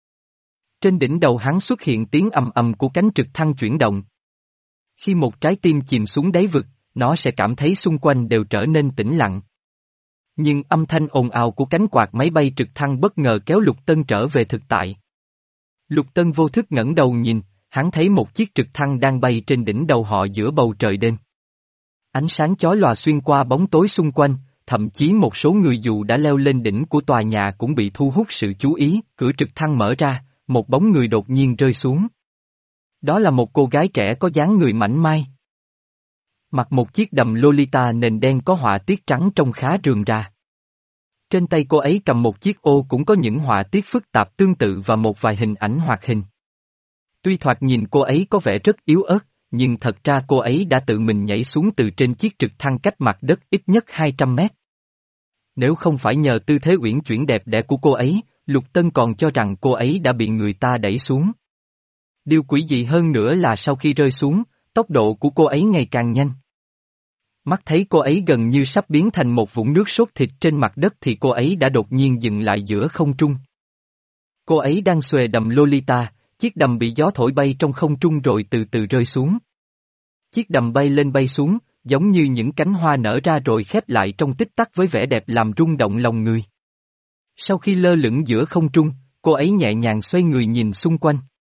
trên đỉnh đầu hắn xuất hiện tiếng ầm ầm của cánh trực thăng chuyển động. Khi một trái tim chìm xuống đáy vực, nó sẽ cảm thấy xung quanh đều trở nên tĩnh lặng. Nhưng âm thanh ồn ào của cánh quạt máy bay trực thăng bất ngờ kéo Lục Tân trở về thực tại. Lục Tân vô thức ngẩng đầu nhìn, hắn thấy một chiếc trực thăng đang bay trên đỉnh đầu họ giữa bầu trời đêm. Ánh sáng chói lòa xuyên qua bóng tối xung quanh, thậm chí một số người dù đã leo lên đỉnh của tòa nhà cũng bị thu hút sự chú ý, cửa trực thăng mở ra, một bóng người đột nhiên rơi xuống. Đó là một cô gái trẻ có dáng người mảnh mai. Mặc một chiếc đầm Lolita nền đen có họa tiết trắng trông khá rườm rà. Trên tay cô ấy cầm một chiếc ô cũng có những họa tiết phức tạp tương tự và một vài hình ảnh hoạt hình. Tuy thoạt nhìn cô ấy có vẻ rất yếu ớt, nhưng thật ra cô ấy đã tự mình nhảy xuống từ trên chiếc trực thăng cách mặt đất ít nhất hai trăm mét. Nếu không phải nhờ tư thế uyển chuyển đẹp đẽ của cô ấy, Lục Tân còn cho rằng cô ấy đã bị người ta đẩy xuống. Điều quỷ dị hơn nữa là sau khi rơi xuống, tốc độ của cô ấy ngày càng nhanh. Mắt thấy cô ấy gần như sắp biến thành một vũng nước sốt thịt trên mặt đất thì cô ấy đã đột nhiên dừng lại giữa không trung. Cô ấy đang xuề đầm Lolita, chiếc đầm bị gió thổi bay trong không trung rồi từ từ rơi xuống. Chiếc đầm bay lên bay xuống, giống như những cánh hoa nở ra rồi khép lại trong tích tắc với vẻ đẹp làm rung động lòng người. Sau khi lơ lửng giữa không trung, cô ấy nhẹ nhàng xoay người nhìn xung quanh.